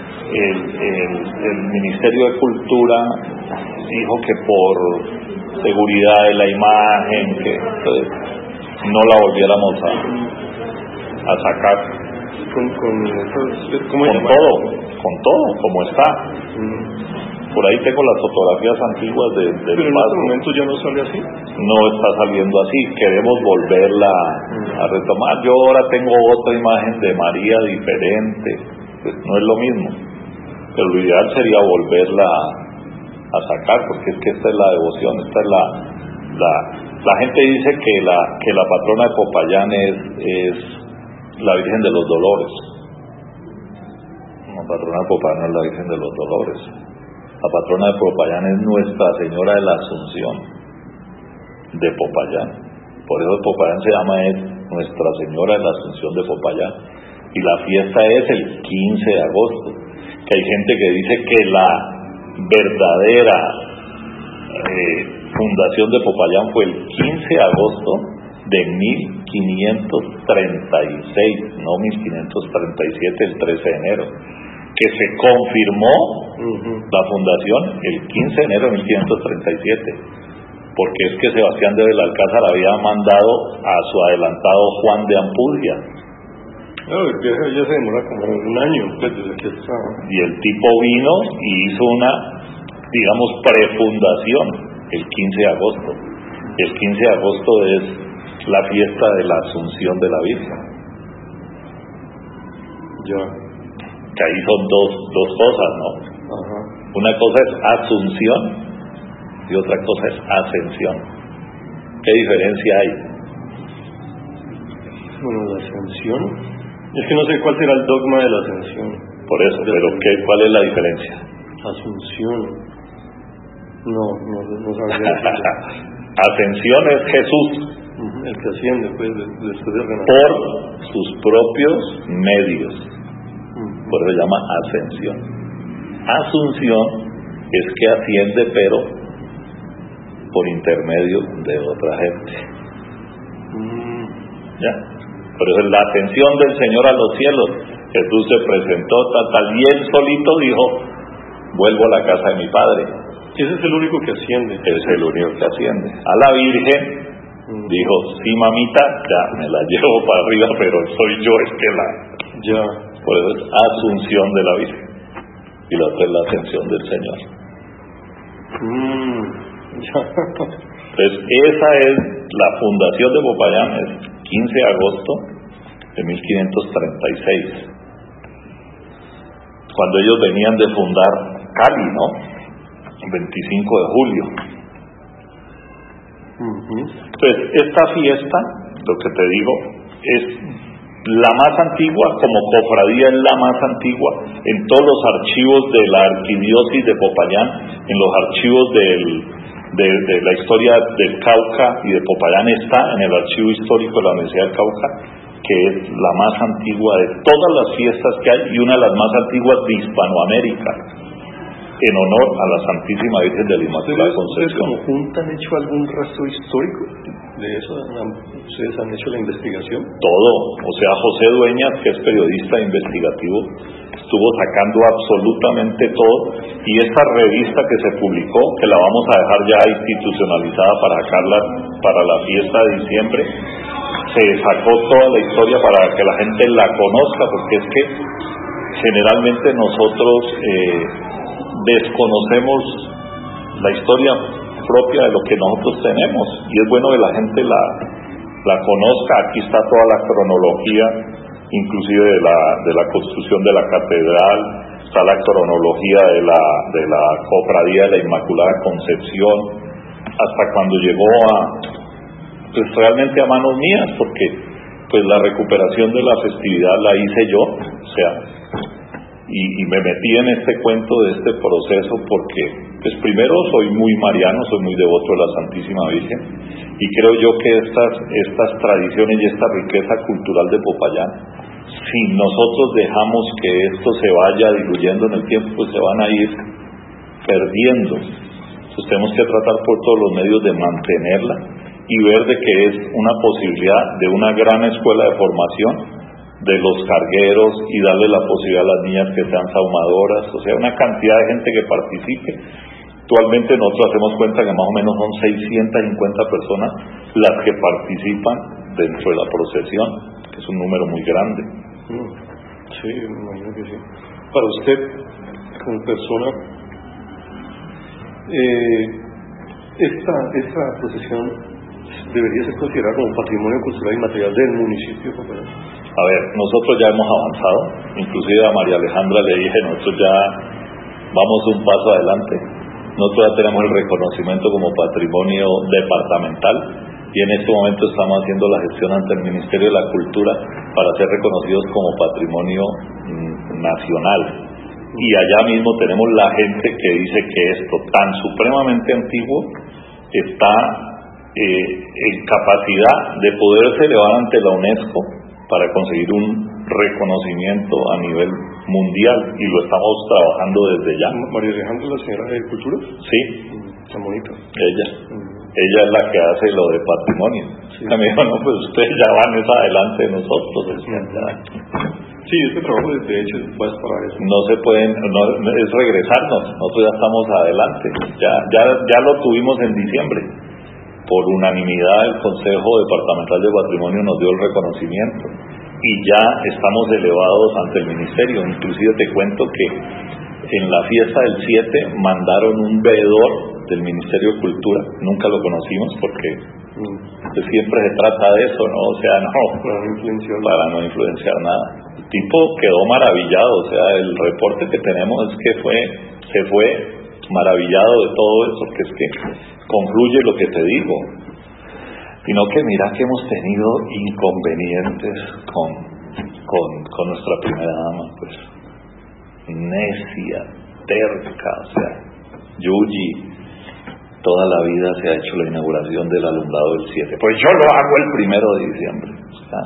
el Ministerio de Cultura dijo que por seguridad de la imagen que no la volviéramos a sacar con todo como está. Por ahí tengo las fotografías antiguas del pero en este momento ya no sale así. No está saliendo así, queremos volverla a retomar. Yo ahora tengo otra imagen de María diferente, pues no es lo mismo, pero lo ideal sería volverla a sacar, porque es que esta es la devoción, esta es la gente dice que la patrona de Popayán es la Virgen de los Dolores. La patrona de Popayán no es la Virgen de los Dolores. La patrona de Popayán es Nuestra Señora de la Asunción de Popayán. Por eso Popayán se llama Nuestra Señora de la Asunción de Popayán. Y la fiesta es el 15 de agosto. Que hay gente que dice que la verdadera fundación de Popayán fue el 15 de agosto de 1536, no 1537, el 13 de enero. Que se confirmó la fundación el 15 de enero de 1537, porque es que Sebastián de Belalcázar había mandado a su adelantado Juan de Ampudia. El viaje ya se demora como un año, pues, desde que estaba. Y el tipo vino y hizo una, digamos, prefundación el 15 de agosto. El 15 de agosto es la fiesta de la Asunción de la Virgen. Ya. Que ahí son dos cosas, ¿no? Ajá. Una cosa es asunción y otra cosa es ascensión. ¿Qué diferencia hay? Bueno, la ascensión, es que no sé cuál será el dogma de la ascensión. Por eso, pero ¿cuál es la diferencia? Asunción, no sabría. Ascensión es Jesús, el que asciende, pues, después de renacer, por sus propios medios. Por eso se llama ascensión. Asunción es que asciende, pero por intermedio de otra gente. ¿Ya? Por eso es la ascensión del Señor a los cielos. Jesús se presentó tal y él solito dijo: vuelvo a la casa de mi Padre. Ese es el único que asciende. Es el único que asciende. A la Virgen dijo: sí, mamita, ya me la llevo para arriba, pero soy yo el que la... Ya. Por eso es asunción de la Virgen. Y la otra es la ascensión del Señor. Entonces, esa es la fundación de Popayán, es 15 de agosto de 1536. Cuando ellos venían de fundar Cali, ¿no? 25 de julio. Entonces, esta fiesta, lo que te digo, es la más antigua, como cofradía es la más antigua en todos los archivos de la arquidiócesis de Popayán, en los archivos de la historia del Cauca y de Popayán está en el archivo histórico de la Universidad del Cauca, que es la más antigua de todas las fiestas que hay y una de las más antiguas de Hispanoamérica, en honor a la Santísima Virgen de la Inmaculada Concepción. ¿Ustedes como Junta han hecho algún rastro histórico de eso? ¿Ustedes han hecho la investigación? Todo, o sea, José Dueñas, que es periodista investigativo, estuvo sacando absolutamente todo, y esta revista que se publicó, que la vamos a dejar ya institucionalizada para sacarla para la fiesta de diciembre, se sacó toda la historia para que la gente la conozca, porque es que generalmente nosotros desconocemos la historia propia de lo que nosotros tenemos, y es bueno que la gente la conozca. Aquí está toda la cronología, inclusive de la construcción de la catedral, está la cronología de la cofradía de la Inmaculada Concepción, hasta cuando llegó pues realmente a manos mías, porque pues la recuperación de la festividad la hice yo, o sea, y me metí en este cuento de este proceso porque, pues primero soy muy mariano, soy muy devoto de la Santísima Virgen, y creo yo que estas tradiciones y esta riqueza cultural de Popayán, si nosotros dejamos que esto se vaya diluyendo en el tiempo, pues se van a ir perdiendo. Entonces tenemos que tratar por todos los medios de mantenerla y ver de que es una posibilidad de una gran escuela de formación de los cargueros y darle la posibilidad a las niñas que sean sahumadoras, o sea, una cantidad de gente que participe. Actualmente nosotros hacemos cuenta que más o menos son 650 personas las que participan dentro de la procesión, que es un número muy grande. Sí, me imagino que sí. Para usted, como persona, esta procesión debería ser considerada como patrimonio cultural y material del municipio de Popayán. A ver, nosotros ya hemos avanzado, inclusive a María Alejandra le dije, nosotros ya vamos un paso adelante, nosotros ya tenemos el reconocimiento como patrimonio departamental y en este momento estamos haciendo la gestión ante el Ministerio de la Cultura para ser reconocidos como patrimonio nacional. Y allá mismo tenemos la gente que dice que esto tan supremamente antiguo está en capacidad de poderse elevar ante la UNESCO para conseguir un reconocimiento a nivel mundial, y lo estamos trabajando desde ya. María Alejandra, la señora de Cultura. Sí, tan bonita. Ella es la que hace lo de patrimonio. Sí. A mí dijo, no, pues ustedes ya van es adelante de nosotros. Sí, este trabajo de hecho va para eso. No se pueden, es regresarnos. Nosotros ya estamos adelante. Ya lo tuvimos en diciembre. Por unanimidad el Consejo Departamental de Patrimonio nos dio el reconocimiento y ya estamos elevados ante el Ministerio. Inclusive te cuento que en la fiesta del 7 mandaron un veedor del Ministerio de Cultura. Nunca lo conocimos porque pues siempre se trata de eso, ¿no? O sea, para no influenciar nada. El tipo quedó maravillado, o sea, el reporte que tenemos es que se fue maravillado de todo eso, que es que concluye lo que te digo, sino que mira que hemos tenido inconvenientes con nuestra primera dama, pues necia, terca, o sea, Yuyi toda la vida se ha hecho la inauguración del alumbrado del 7, pues yo lo hago el 1 de diciembre, o sea,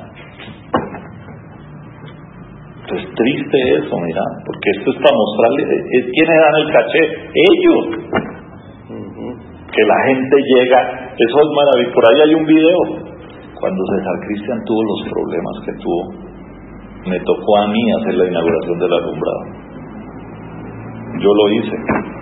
pues triste eso, mira, porque esto es para mostrarle quiénes dan el caché, ellos, que la gente llega, eso es maravilloso. Por ahí hay un video, cuando César Cristian tuvo los problemas que tuvo, me tocó a mí hacer la inauguración del alumbrado, yo lo hice.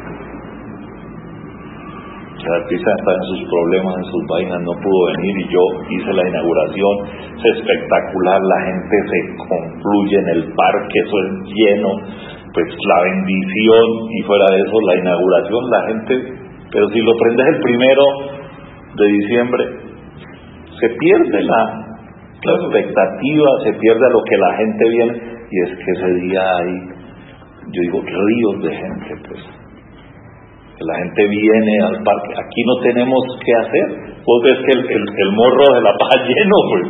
César Cristian estaba en sus problemas, en sus vainas, no pudo venir y yo hice la inauguración, es espectacular, la gente se confluye en el parque, eso es lleno, pues la bendición, y fuera de eso la inauguración, la gente, pero si lo prendes el 1 de diciembre, se pierde la expectativa, se pierde a lo que la gente viene, y es que ese día hay, yo digo, ríos de gente, pues. La gente viene al parque, aquí no tenemos qué hacer, vos ves que el morro de la paja lleno, pues.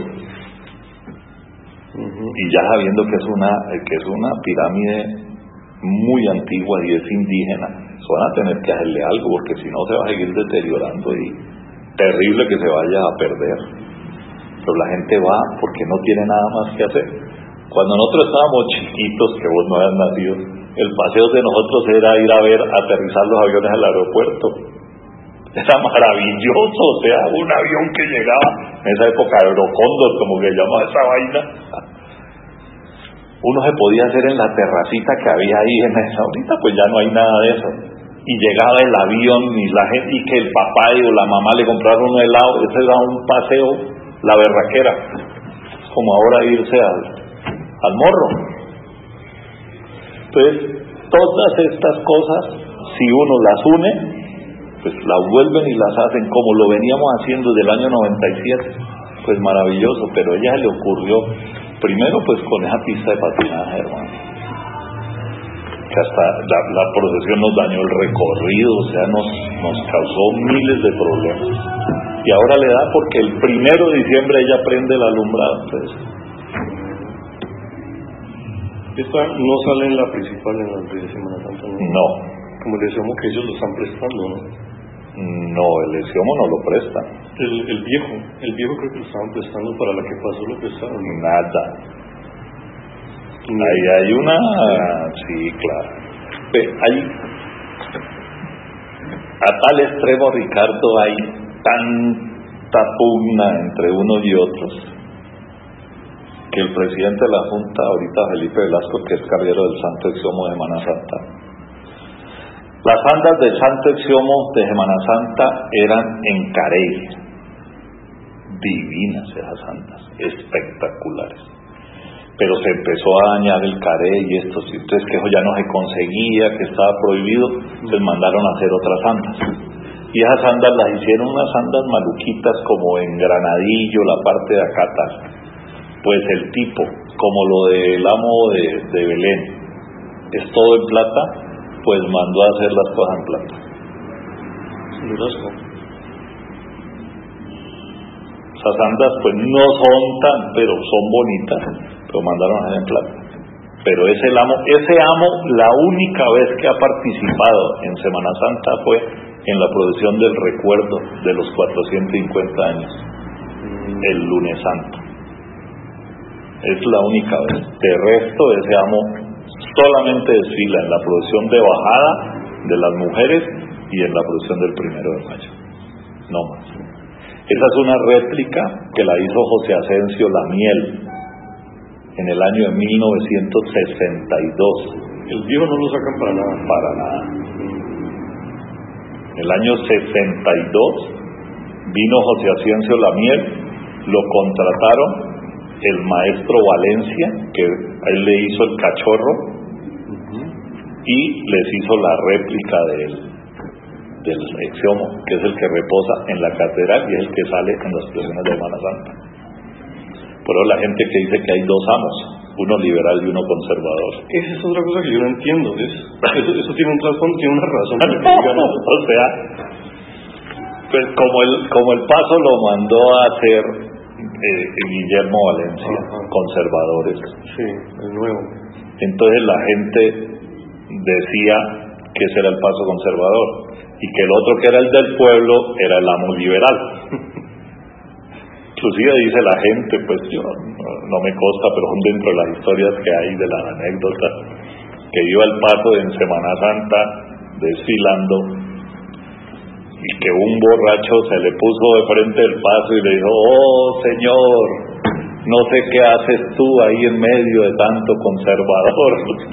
Y ya sabiendo que es una pirámide muy antigua y es indígena, van a tener que hacerle algo, porque si no se va a seguir deteriorando y terrible que se vaya a perder. Pero la gente va porque no tiene nada más que hacer. Cuando nosotros estábamos chiquitos, que vos no habías nacido, el paseo de nosotros era ir a ver aterrizar los aviones al aeropuerto. Era maravilloso, o sea, un avión que llegaba en esa época, Eurocóndor, como que llamaba esa vaina. Uno se podía hacer en la terracita que había ahí en esa, ahorita pues ya no hay nada de eso. Y llegaba el avión y la gente, y que el papá o la mamá le compraron un helado, ese era un paseo, la berraquera, como ahora irse al morro. Entonces, todas estas cosas, si uno las une, pues las vuelven y las hacen como lo veníamos haciendo desde el año 97, pues maravilloso. Pero a ella se le ocurrió, primero pues con esa pista de patinaje, hermano, que hasta la procesión nos dañó el recorrido, o sea, nos causó miles de problemas. Y ahora le da porque el 1 de diciembre ella prende el alumbrado, entonces Esta no sale en la principal, en la de Semana Santa, ¿no? No. Como le decíamos que ellos lo están prestando, ¿no? No, el Exiomo no lo presta. El viejo creo que lo estaban prestando, para la que pasó lo prestaron, ¿no? Nada. Ahí hay una... Sí, claro. A tal extremo, Ricardo, hay tanta pugna entre unos y otros que el presidente de la Junta, ahorita Felipe Velasco, que es carguero del Santo Exiomo de Semana Santa, las andas del Santo Exiomo de Semana Santa eran en carey, divinas esas andas, espectaculares, pero se empezó a dañar el carey y entonces que eso ya no se conseguía, que estaba prohibido, les mandaron a hacer otras andas. Y esas andas las hicieron unas andas maluquitas como en Granadillo, la parte de acá tal. Pues el tipo, como lo del amo de Belén, es todo en plata, pues mandó a hacer las cosas en plata. Esas andas pues no son tan, pero son bonitas, pero mandaron a hacer en plata. Pero ese amo, la única vez que ha participado en Semana Santa fue en la producción del recuerdo de los 450 años, el lunes santo. Es la única vez. De resto, ese amo solamente desfila en la producción de bajada de las mujeres y en la producción del 1 de mayo. No más. Esa es una réplica que la hizo José Asensio Lamiel en el año de 1962. El viejo no lo sacan para nada. Para nada. En el año 62 vino José Asensio Lamiel, lo contrataron el maestro Valencia, que él le hizo el cachorro, y les hizo la réplica del Exiomo, que es el que reposa en la catedral y es el que sale en las procesiones de Semana Santa. Por eso la gente que dice que hay dos amos, uno liberal y uno conservador. Esa es otra cosa que yo no entiendo. Eso tiene un trasfondo, tiene una razón. O sea, pues como el paso lo mandó a hacer Guillermo Valencia, conservadores. Sí, el nuevo. Entonces la gente decía que ese era el paso conservador y que el otro, que era el del pueblo, era el amo liberal. Inclusive dice la gente, pues yo no me consta, pero son dentro de las historias que hay, de las anécdotas, que iba el paso en Semana Santa desfilando y que un borracho se le puso de frente del paso y le dijo: oh señor, no sé qué haces tú ahí en medio de tanto conservador.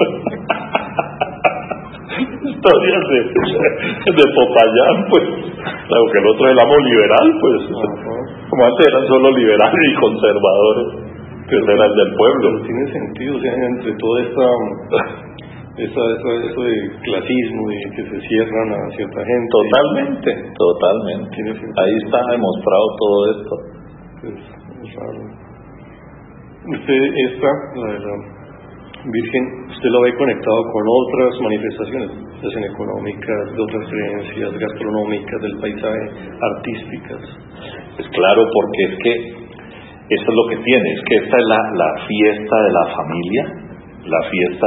Historias de Popayán, pues. Claro que el otro es el amo liberal, pues. Como antes eran solo liberales y conservadores, que era el del pueblo. Pero tiene sentido, o sea, entre todo eso de clasismo y que se cierran a cierta gente. Totalmente. Ahí está demostrado todo esto. Pues, es raro. Usted, la de la Virgen, usted lo ve conectado con otras manifestaciones, ya económicas, de otras creencias, gastronómicas, del paisaje, artísticas. Pues claro, porque es que eso es lo que tiene, es que esta es la fiesta de la familia, la fiesta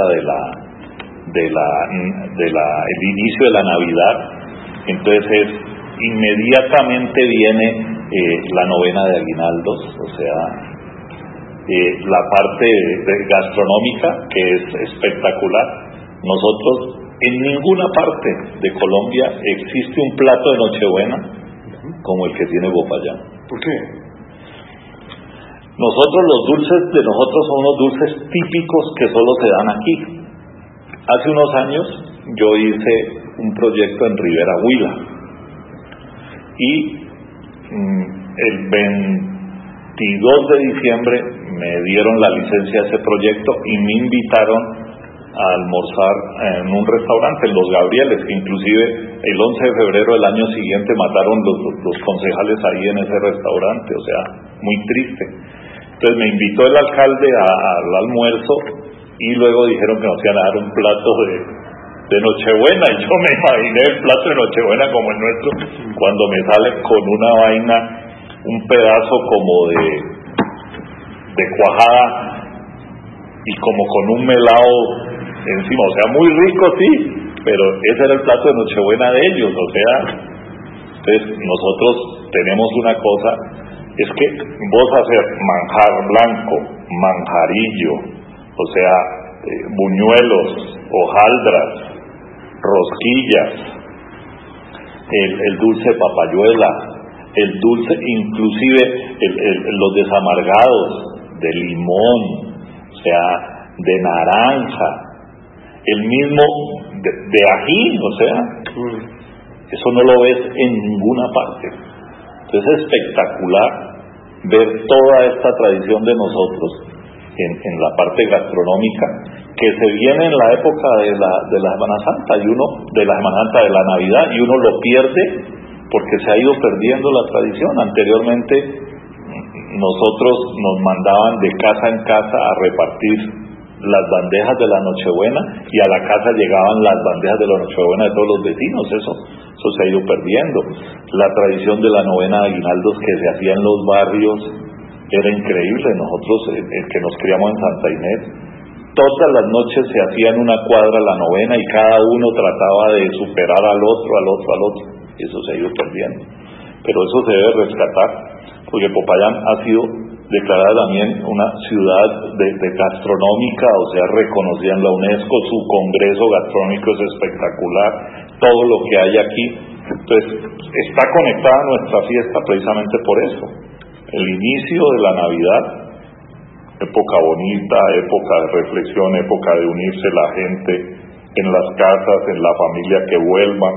el inicio de la Navidad. Entonces inmediatamente viene la novena de aguinaldos, o sea, la parte gastronómica, que es espectacular. Nosotros, en ninguna parte de Colombia existe un plato de Nochebuena como el que tiene Popayán. ¿Por qué? Los dulces de nosotros son unos dulces típicos que solo se dan aquí. Hace unos años yo hice un proyecto en Rivera Huila y el 22 de diciembre me dieron la licencia a ese proyecto y me invitaron a almorzar en un restaurante, en Los Gabrieles, que inclusive el 11 de febrero del año siguiente mataron los concejales ahí en ese restaurante, o sea, muy triste. Entonces me invitó el alcalde al almuerzo y luego dijeron que nos iban a dar un plato de Nochebuena, y yo me imaginé el plato de Nochebuena como el nuestro, cuando me sale con una vaina, un pedazo como de cuajada y como con un melado encima, o sea, muy rico sí, pero ese era el plato de Nochebuena de ellos, o sea, entonces nosotros tenemos una cosa, es que vos hacer manjar blanco, manjarillo, o sea, buñuelos, hojaldras, rosquillas, el dulce de papayuela, el dulce, inclusive los desamargados de limón, o sea, de naranja, el mismo de ají, o sea, eso no lo ves en ninguna parte. Entonces es espectacular ver toda esta tradición de nosotros en la parte gastronómica, que se viene en la época de la Semana Santa, y uno, de la Semana Santa, de la Navidad, y uno lo pierde porque se ha ido perdiendo la tradición. Anteriormente nosotros nos mandaban de casa en casa a repartir las bandejas de la Nochebuena, y a la casa llegaban las bandejas de la Nochebuena de todos los vecinos. Eso se ha ido perdiendo. La tradición de la novena de aguinaldos que se hacía en los barrios era increíble. Nosotros, el que nos criamos en Santa Inés, todas las noches se hacía en una cuadra la novena, y cada uno trataba de superar al otro. Eso se ha ido perdiendo, pero eso se debe rescatar, porque Popayán ha sido declarada también una ciudad de gastronómica, o sea, reconocida en la UNESCO. Su congreso gastronómico es espectacular, todo lo que hay aquí. Entonces está conectada nuestra fiesta precisamente por eso, el inicio de la Navidad, época bonita, época de reflexión, época de unirse la gente en las casas, en la familia, que vuelvan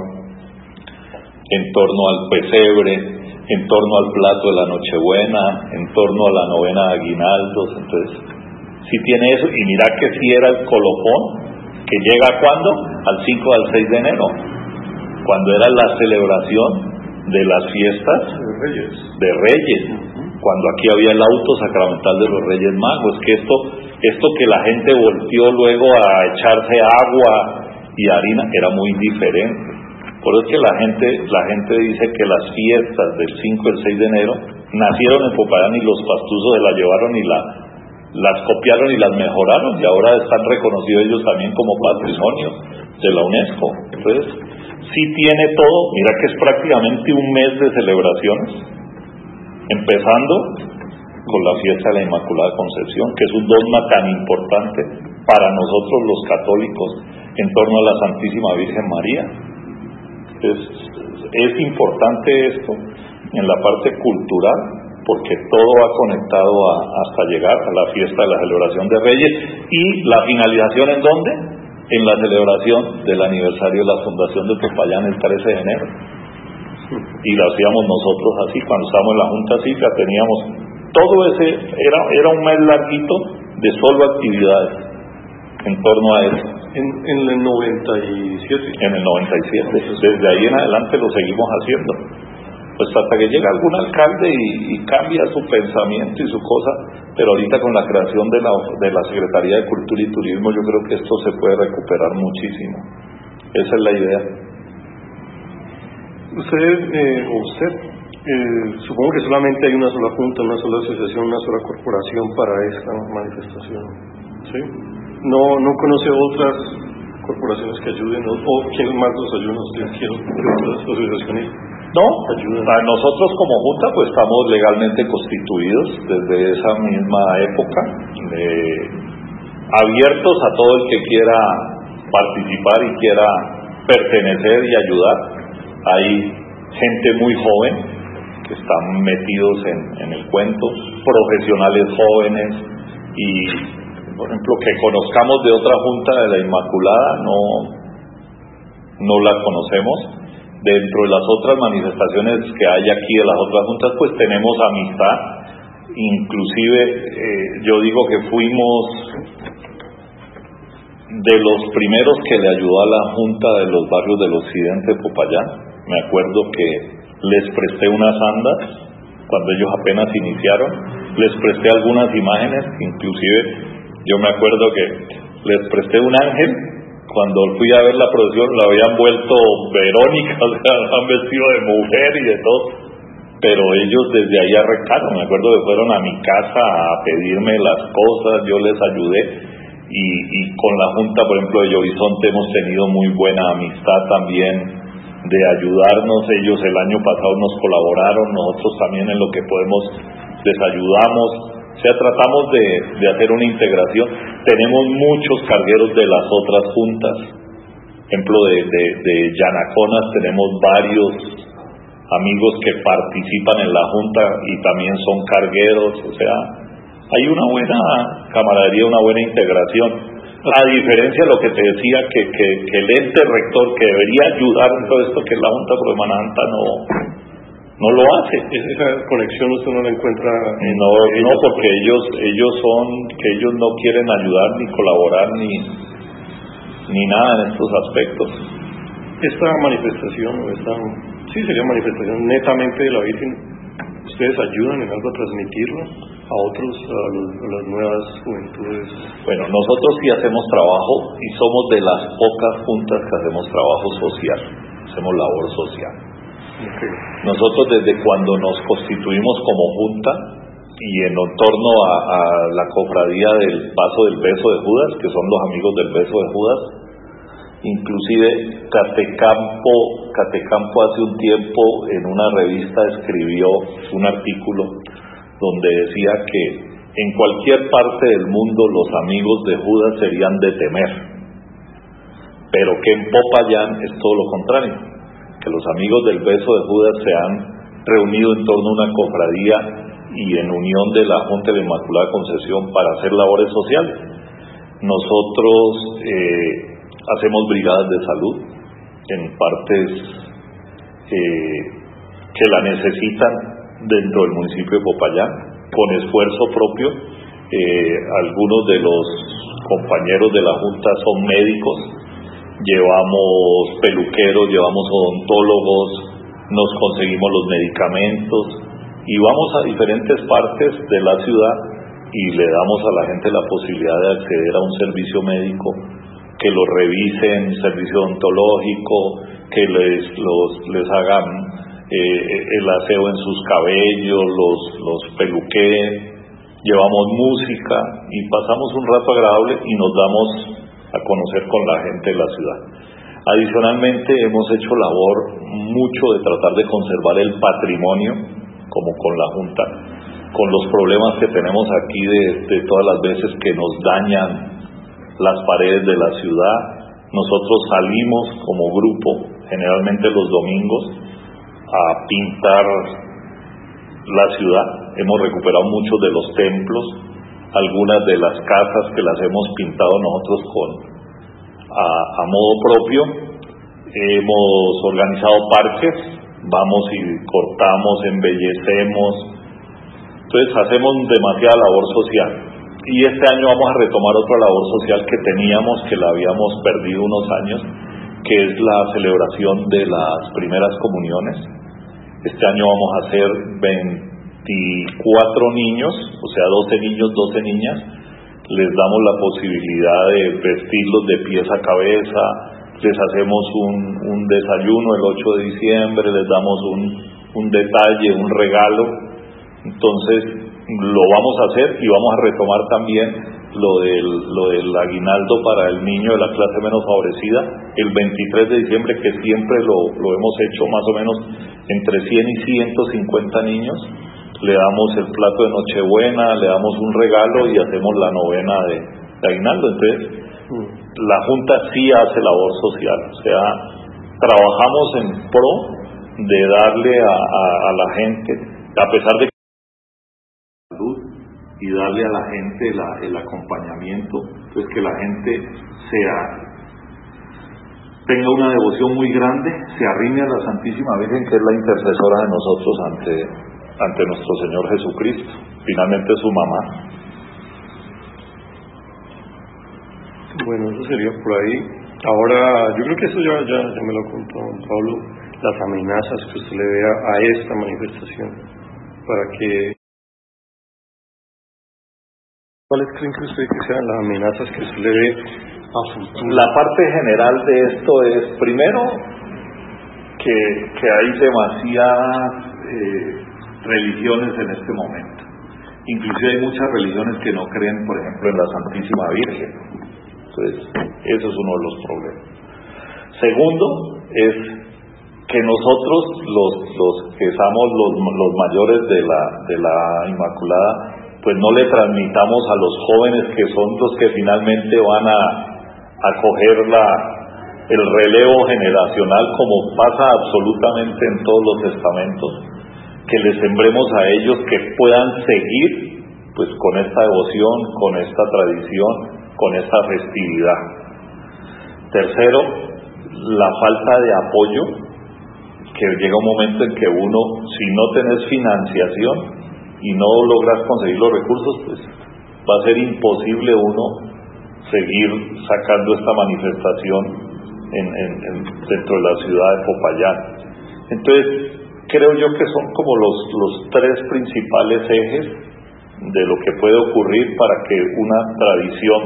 en torno al pesebre, en torno al plato de la Nochebuena, en torno a la novena de aguinaldos. Entonces sí tiene eso, y mira que sí era el colofón, que llega ¿cuándo? Al 5 al 6 de enero, cuando era la celebración de las fiestas de Reyes, cuando aquí había el auto sacramental de los Reyes Magos. Que esto que la gente volteó luego a echarse agua y harina era muy diferente. Por eso es que la gente dice que las fiestas del 5 y el 6 de enero nacieron en Popayán, y los pastusos se las llevaron y las copiaron y las mejoraron, y ahora están reconocidos ellos también como patrimonio de la UNESCO. Entonces sí tiene todo. Mira que es prácticamente un mes de celebraciones, empezando con la fiesta de la Inmaculada Concepción, que es un dogma tan importante para nosotros los católicos en torno a la Santísima Virgen María. Es importante esto en la parte cultural, porque todo va conectado hasta llegar a la fiesta de la celebración de Reyes, y la finalización ¿en dónde? En la celebración del aniversario de la fundación de Popayán el 13 de enero. Y lo hacíamos nosotros así, cuando estábamos en la Junta Cívica teníamos todo ese, era un mes larguito de solo actividades en torno a eso. En el 97. En el 97. Desde ahí en adelante lo seguimos haciendo. Pues hasta que llega algún alcalde y cambia su pensamiento y su cosa, pero ahorita con la creación de la Secretaría de Cultura y Turismo, yo creo que esto se puede recuperar muchísimo. Esa es la idea. Usted, supongo que solamente hay una sola junta, una sola asociación, una sola corporación para esta manifestación, ¿sí? No conoce otras corporaciones que ayuden, o quién más los ayuda, ustedes quieren que otras asociaciones no ayuden. Nosotros como junta pues estamos legalmente constituidos desde esa misma época, abiertos a todo el que quiera participar y quiera pertenecer y ayudar. Hay gente muy joven que están metidos en el cuento, profesionales jóvenes, y por ejemplo, que conozcamos de otra junta de la Inmaculada, no la conocemos. Dentro de las otras manifestaciones que hay aquí de las otras juntas, pues tenemos amistad. Inclusive, yo digo que fuimos de los primeros que le ayudó a la Junta de los Barrios del Occidente de Popayán. Me acuerdo que les presté unas andas cuando ellos apenas iniciaron, les presté algunas imágenes, inclusive yo me acuerdo que les presté un ángel. Cuando fui a ver la procesión, la habían vuelto Verónica, o sea, la han vestido de mujer y de todo, pero ellos desde ahí arrancaron. Me acuerdo que fueron a mi casa a pedirme las cosas, yo les ayudé, y con la Junta, por ejemplo, de Horizonte hemos tenido muy buena amistad también de ayudarnos. Ellos el año pasado nos colaboraron, nosotros también en lo que podemos les ayudamos. O sea, tratamos de hacer una integración. Tenemos muchos cargueros de las otras juntas. Por ejemplo, de Yanaconas tenemos varios amigos que participan en la junta y también son cargueros. O sea, hay una buena camaradería, una buena integración. A diferencia de lo que te decía, que el ente rector que debería ayudar en todo esto, que es la Junta de Semana Santa, no lo hace. Esa conexión usted no la encuentra no, porque ellos no quieren ayudar ni colaborar ni nada en estos aspectos. Esta manifestación, sería manifestación netamente de la Virgen. ¿Ustedes ayudan en algo a transmitirlo a otros, a las nuevas juventudes? Bueno, nosotros sí hacemos trabajo y somos de las pocas juntas que hacemos trabajo social, hacemos labor social. Okay. Nosotros desde cuando nos constituimos como junta y en torno a la cofradía del Paso del Beso de Judas, que son los amigos del Beso de Judas, inclusive Catecampo hace un tiempo en una revista escribió un artículo donde decía que en cualquier parte del mundo los amigos de Judas serían de temer, pero que en Popayán es todo lo contrario, que los amigos del Beso de Judas se han reunido en torno a una cofradía y en unión de la Junta de la Inmaculada Concepción para hacer labores sociales. Nosotros hacemos brigadas de salud en partes que la necesitan dentro del municipio de Popayán, con esfuerzo propio. Algunos de los compañeros de la Junta son médicos, llevamos peluqueros, llevamos odontólogos, nos conseguimos los medicamentos y vamos a diferentes partes de la ciudad y le damos a la gente la posibilidad de acceder a un servicio médico, que lo revisen, servicio odontológico, que les hagan el aseo en sus cabellos, los peluqueen, llevamos música y pasamos un rato agradable y nos damos a conocer con la gente de la ciudad. Adicionalmente hemos hecho labor mucho de tratar de conservar el patrimonio, como con la Junta, con los problemas que tenemos aquí de todas las veces que nos dañan las paredes de la ciudad. Nosotros salimos como grupo, generalmente los domingos, a pintar la ciudad. Hemos recuperado muchos de los templos, algunas de las casas que las hemos pintado nosotros a modo propio. Hemos organizado parques, vamos y cortamos, embellecemos. Entonces hacemos demasiada labor social. Y este año vamos a retomar otra labor social que teníamos, que la habíamos perdido unos años, que es la celebración de las primeras comuniones. Este año vamos a hacer 24 niños, o sea 12 niños, 12 niñas. Les damos la posibilidad de vestirlos de pies a cabeza, les hacemos un desayuno el 8 de diciembre, les damos un detalle, un regalo. Entonces lo vamos a hacer y vamos a retomar también lo del aguinaldo para el niño de la clase menos favorecida el 23 de diciembre, que siempre lo hemos hecho más o menos entre 100 y 150 niños. Le damos el plato de Nochebuena, le damos un regalo y hacemos la novena de aguinaldo. Entonces la Junta sí hace labor social, o sea, trabajamos en pro de darle a la gente, a pesar de salud, y darle a la gente el acompañamiento, pues que la gente tenga una devoción muy grande, se arrime a la Santísima Virgen, que es la intercesora de nosotros ante nuestro Señor Jesucristo, finalmente su mamá. Bueno, eso sería por ahí. Ahora, yo creo que eso ya me lo contó Pablo, las amenazas que usted le vea a esta manifestación, para que... ¿Cuáles creen que usted que sean las amenazas que usted le ve a futuro? La parte general de esto es, primero, que hay demasiadas religiones en este momento. Inclusive hay muchas religiones que no creen, por ejemplo, en la Santísima Virgen. Entonces, eso es uno de los problemas. Segundo, es que nosotros, los que somos los mayores de la Inmaculada, pues no le transmitamos a los jóvenes, que son los que finalmente van a coger el relevo generacional, como pasa absolutamente en todos los estamentos, que les sembremos a ellos que puedan seguir pues con esta devoción, con esta tradición, con esta festividad. Tercero, la falta de apoyo, que llega un momento en que uno, si no tenés financiación y no logras conseguir los recursos, pues va a ser imposible uno seguir sacando esta manifestación dentro de la ciudad de Popayán. Entonces, creo yo que son como los tres principales ejes de lo que puede ocurrir para que una tradición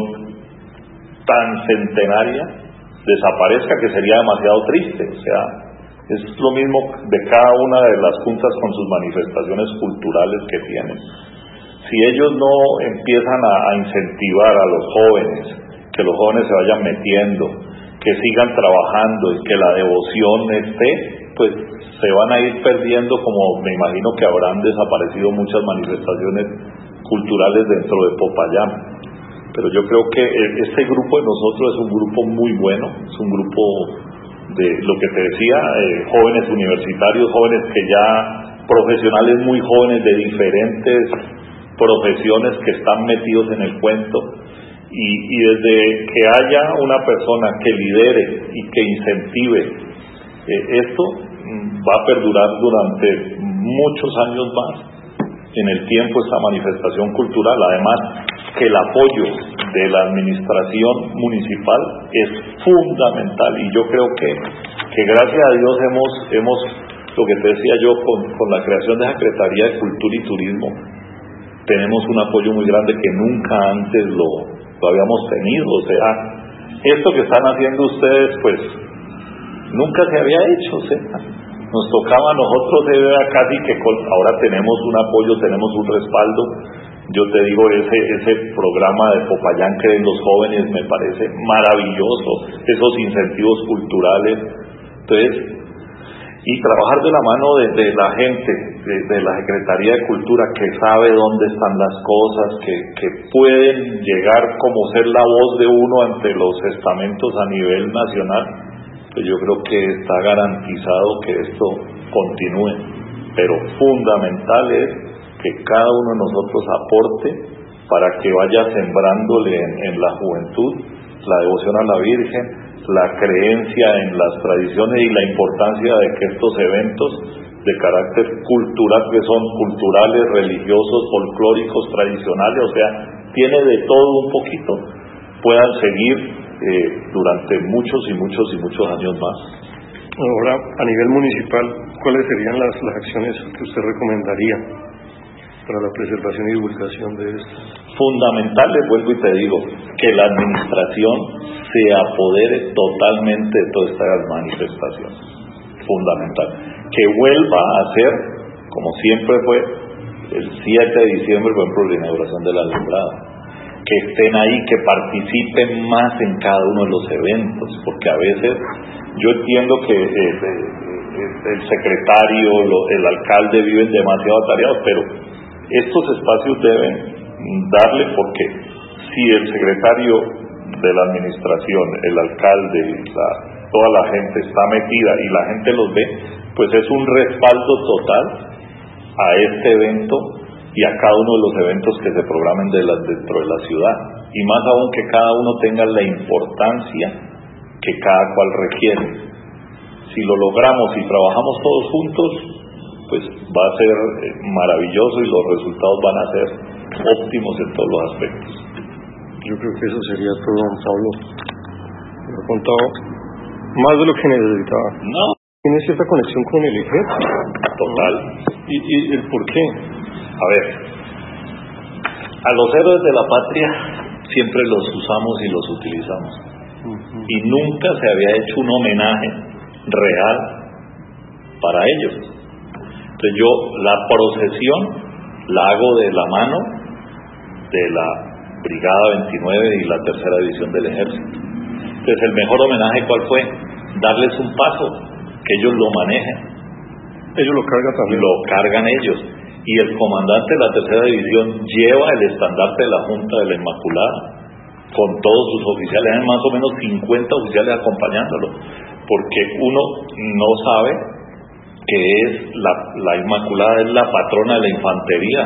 tan centenaria desaparezca, que sería demasiado triste. O sea, es lo mismo de cada una de las juntas con sus manifestaciones culturales que tienen. Si ellos no empiezan a incentivar a los jóvenes, que los jóvenes se vayan metiendo, que sigan trabajando y que la devoción esté, pues se van a ir perdiendo, como me imagino que habrán desaparecido muchas manifestaciones culturales dentro de Popayán. Pero yo creo que este grupo de nosotros es un grupo muy bueno, es un grupo de lo que te decía, jóvenes universitarios, jóvenes que ya, profesionales muy jóvenes de diferentes profesiones que están metidos en el cuento, y desde que haya una persona que lidere y que incentive esto, va a perdurar durante muchos años más en el tiempo esta manifestación cultural. Además, que el apoyo de la administración municipal es fundamental, y yo creo que gracias a Dios hemos lo que te decía yo, con la creación de la Secretaría de Cultura y Turismo, tenemos un apoyo muy grande que nunca antes lo habíamos tenido. O sea, esto que están haciendo ustedes, pues nunca se había hecho. O sea, nos tocaba a nosotros casi que ahora tenemos un apoyo, tenemos un respaldo. Yo te digo, ese programa de Popayán que den los jóvenes me parece maravilloso, esos incentivos culturales. Entonces, y trabajar de la mano de la gente, de la Secretaría de Cultura, que sabe dónde están las cosas, que pueden llegar como ser la voz de uno ante los estamentos a nivel nacional, pues yo creo que está garantizado que esto continúe. Pero fundamental es que cada uno de nosotros aporte para que vaya sembrándole en la juventud la devoción a la Virgen, la creencia en las tradiciones y la importancia de que estos eventos de carácter cultural, que son culturales, religiosos, folclóricos, tradicionales, o sea, tiene de todo un poquito, puedan seguir durante muchos y muchos y muchos años más. Ahora, a nivel municipal, ¿cuáles serían las acciones que usted recomendaría para la preservación y divulgación de esto? Fundamental, les vuelvo y te digo, que la administración se apodere totalmente de todas estas manifestaciones. Fundamental. Que vuelva a ser, como siempre fue, el 7 de diciembre, por ejemplo, la inauguración de la alumbrada. Que estén ahí, que participen más en cada uno de los eventos, porque a veces yo entiendo que el secretario, el alcalde viven demasiado atareados, pero estos espacios deben darle, porque si el secretario de la administración, el alcalde, toda la gente está metida y la gente los ve, pues es un respaldo total a este evento y a cada uno de los eventos que se programen dentro de la ciudad, y más aún que cada uno tenga la importancia que cada cual requiere. Si lo logramos y trabajamos todos juntos, pues va a ser maravilloso y los resultados van a ser óptimos en todos los aspectos. Yo creo que eso sería todo, don Pablo. Me ha contado más de lo que necesitaba. No. ¿Tiene cierta conexión con el IGET? Total. ¿Y el por qué? A ver, a los héroes de la patria siempre los usamos y los utilizamos. Y nunca se había hecho un homenaje real para ellos. Entonces yo la procesión la hago de la mano de la Brigada 29 y la tercera división del ejército. Entonces el mejor homenaje, ¿cuál fue? Darles un paso, que ellos lo manejen. Ellos lo cargan también. Lo cargan ellos. Y el comandante de la tercera división lleva el estandarte de la Junta de la Inmaculada con todos sus oficiales. Hay más o menos 50 oficiales acompañándolo, porque uno no sabe que es la Inmaculada es la patrona de la infantería.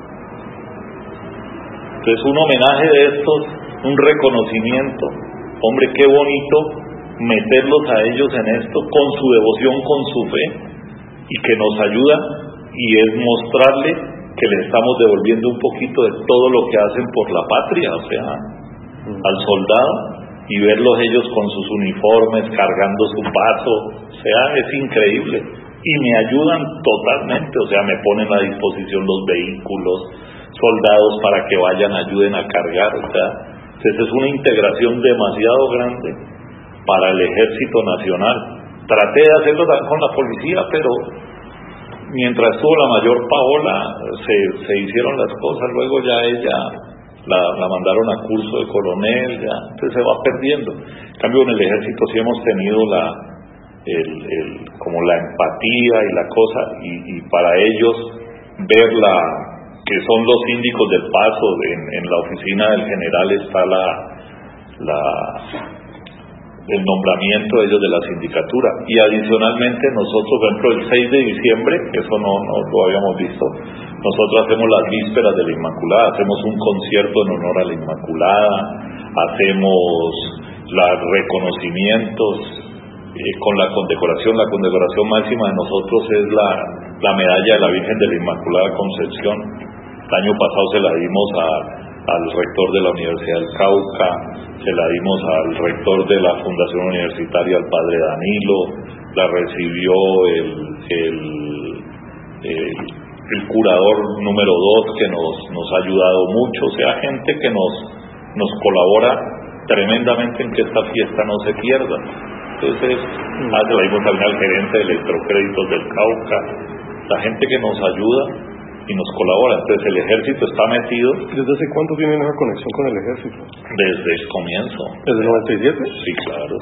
Entonces un homenaje de estos, un reconocimiento, hombre, qué bonito meterlos a ellos en esto con su devoción, con su fe, y que nos ayuda, y es mostrarle que le estamos devolviendo un poquito de todo lo que hacen por la patria, o sea, al soldado, y verlos ellos con sus uniformes, cargando su paso, o sea, es increíble, y me ayudan totalmente, o sea, me ponen a disposición los vehículos, soldados para que vayan, ayuden a cargar, o sea, entonces es una integración demasiado grande para el Ejército Nacional. Traté de hacerlo con la policía, pero mientras estuvo la mayor Paola, se hicieron las cosas, luego ya ella la mandaron a curso de coronel, ya, entonces se va perdiendo. En cambio, en el ejército sí hemos tenido como la empatía y la cosa, y para ellos ver que son los síndicos del paso, en la oficina del general está el nombramiento de ellos de la sindicatura, y adicionalmente nosotros, por ejemplo, el 6 de diciembre, eso no lo habíamos visto, nosotros hacemos las vísperas de la Inmaculada, hacemos un concierto en honor a la Inmaculada, hacemos los reconocimientos con la condecoración máxima de nosotros es la medalla de la Virgen de la Inmaculada Concepción. El año pasado se la dimos al rector de la Universidad del Cauca, se la dimos al rector de la Fundación Universitaria, al padre Danilo, la recibió el curador número 2 que nos ha ayudado mucho, o sea, gente que nos colabora tremendamente en que esta fiesta no se pierda. Entonces, se la dimos también al gerente de Electrocréditos del Cauca, la gente que nos ayuda y nos colabora. Entonces el ejército está metido. ¿Desde hace cuánto tienen esa conexión con el ejército? Desde el comienzo. ¿Desde el 97? Sí, claro.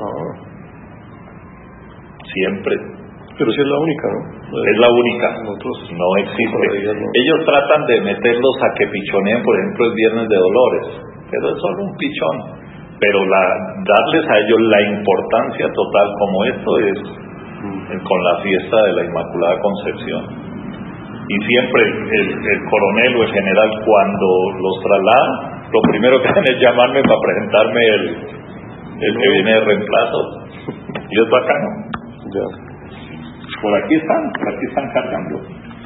Siempre. Pero sí es la única, ¿no? Es la única. Nosotros no existe. Ellos tratan de meterlos a que pichoneen, por ejemplo, el Viernes de Dolores, pero es solo un pichón. Pero darles a ellos la importancia total como esto es con la fiesta de la Inmaculada Concepción. Y siempre el coronel o el general, cuando los traslada, lo primero que hacen es llamarme para presentarme el que viene de reemplazo. Y es bacano. Ya. Por aquí están cargando.